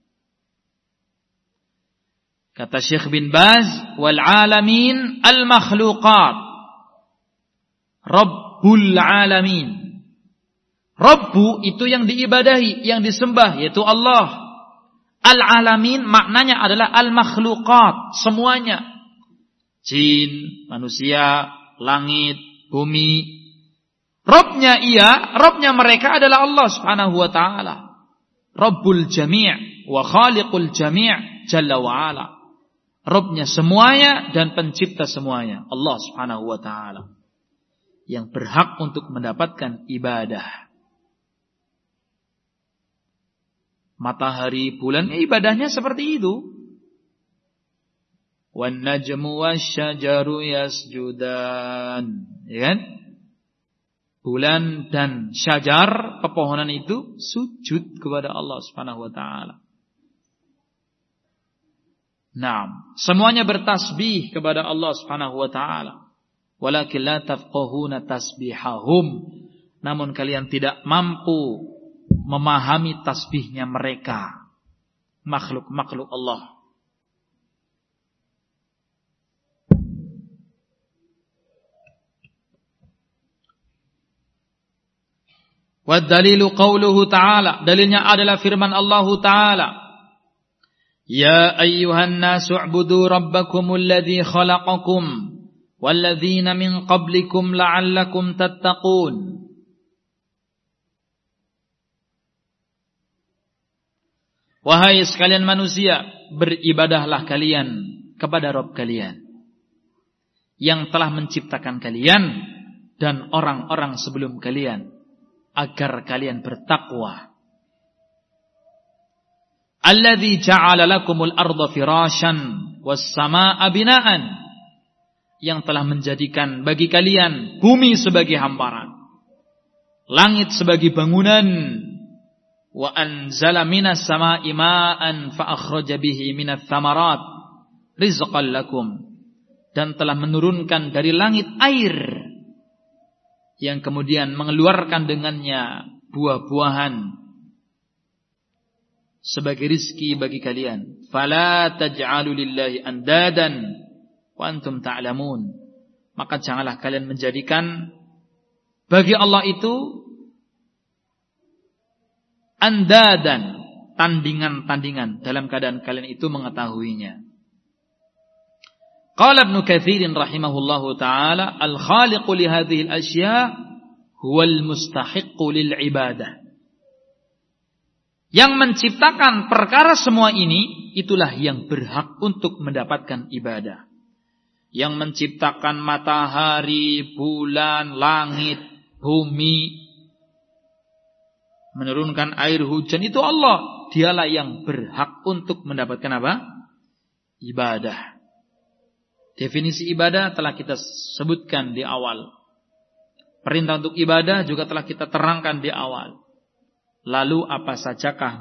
Kata Syekh bin Baz, wal alamin al-makhluqat. Rabbul alamin. Rabbu itu yang diibadahi, yang disembah, yaitu Allah. Al-alamin maknanya adalah al-makhluqat, semuanya. Jin, manusia, langit, bumi. Rabbnya mereka adalah Allah Subhanahu wa ta'ala. Rabbul jami' wa khaliqul jami' jalla wa ala. Rabbnya semuanya dan pencipta semuanya, Allah Subhanahu wa ta'ala, yang berhak untuk mendapatkan ibadah. Matahari, bulan, ibadahnya seperti itu. Wan najmu wasyajaru yasjudan, ya kan? Bulan dan syajar, pepohonan itu sujud kepada Allah Subhanahu wa taala. Naam, semuanya bertasbih kepada Allah Subhanahu wa taala. Walakin la tafqahuna tasbihahum. Namun kalian tidak mampu memahami tasbihnya mereka, makhluk-makhluk Allah. Wa dalilu qauluhu ta'ala. Dalilnya adalah firman Allah Ta'ala. Ya ayyuhan nasu u'budu rabbakumul ladzi khalaqakum walladzina min qablikum la'allakum tattaqun. Wahai sekalian manusia, beribadahlah kalian kepada Rabb kalian yang telah menciptakan kalian dan orang-orang sebelum kalian, agar kalian bertakwa. Alladzi ja'ala lakumul arda firasyan was samaa'a binaan, yang telah menjadikan bagi kalian bumi sebagai hamparan, langit sebagai bangunan, wa anzala minas samaa'i ma'an fa akhraja bihi minats tsamarat rizqan lakum, dan telah menurunkan dari langit air yang kemudian mengeluarkan dengannya buah-buahan sebagai rizki bagi kalian. Fala taj'alu lillahi andadan wa antum ta'lamun. Maka janganlah kalian menjadikan bagi Allah itu andadan, tandingan-tandingan, dalam keadaan kalian itu mengetahuinya. Qala Ibnu Katsir rahimahullahu taala, al-khaliqu li hadhihi al-asya' huwal mustahiqqu lil ibadah. Yang menciptakan perkara semua ini, itulah yang berhak untuk mendapatkan ibadah. Yang menciptakan matahari, bulan, langit, bumi, menurunkan air hujan, itu Allah. Dialah yang berhak untuk mendapatkan apa? Ibadah. Definisi ibadah telah kita sebutkan di awal. Perintah untuk ibadah juga telah kita terangkan di awal. Lalu apa sajakah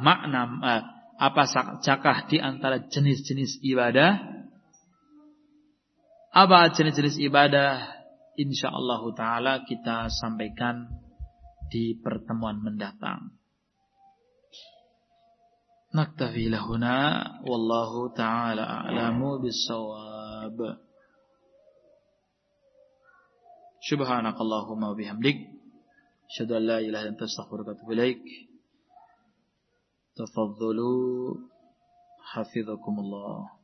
di antara jenis-jenis ibadah? Apa jenis-jenis ibadah? Insyaallah taala kita sampaikan di pertemuan mendatang. Naktafi lahuna wallahu taala a'lamu bis-shawab. Subhanakallahumma wa bihamdik, asyhadu an la ilaha illa anta astaghfiruka wa atubu ilaik. Tafadhalu hafizakumullah.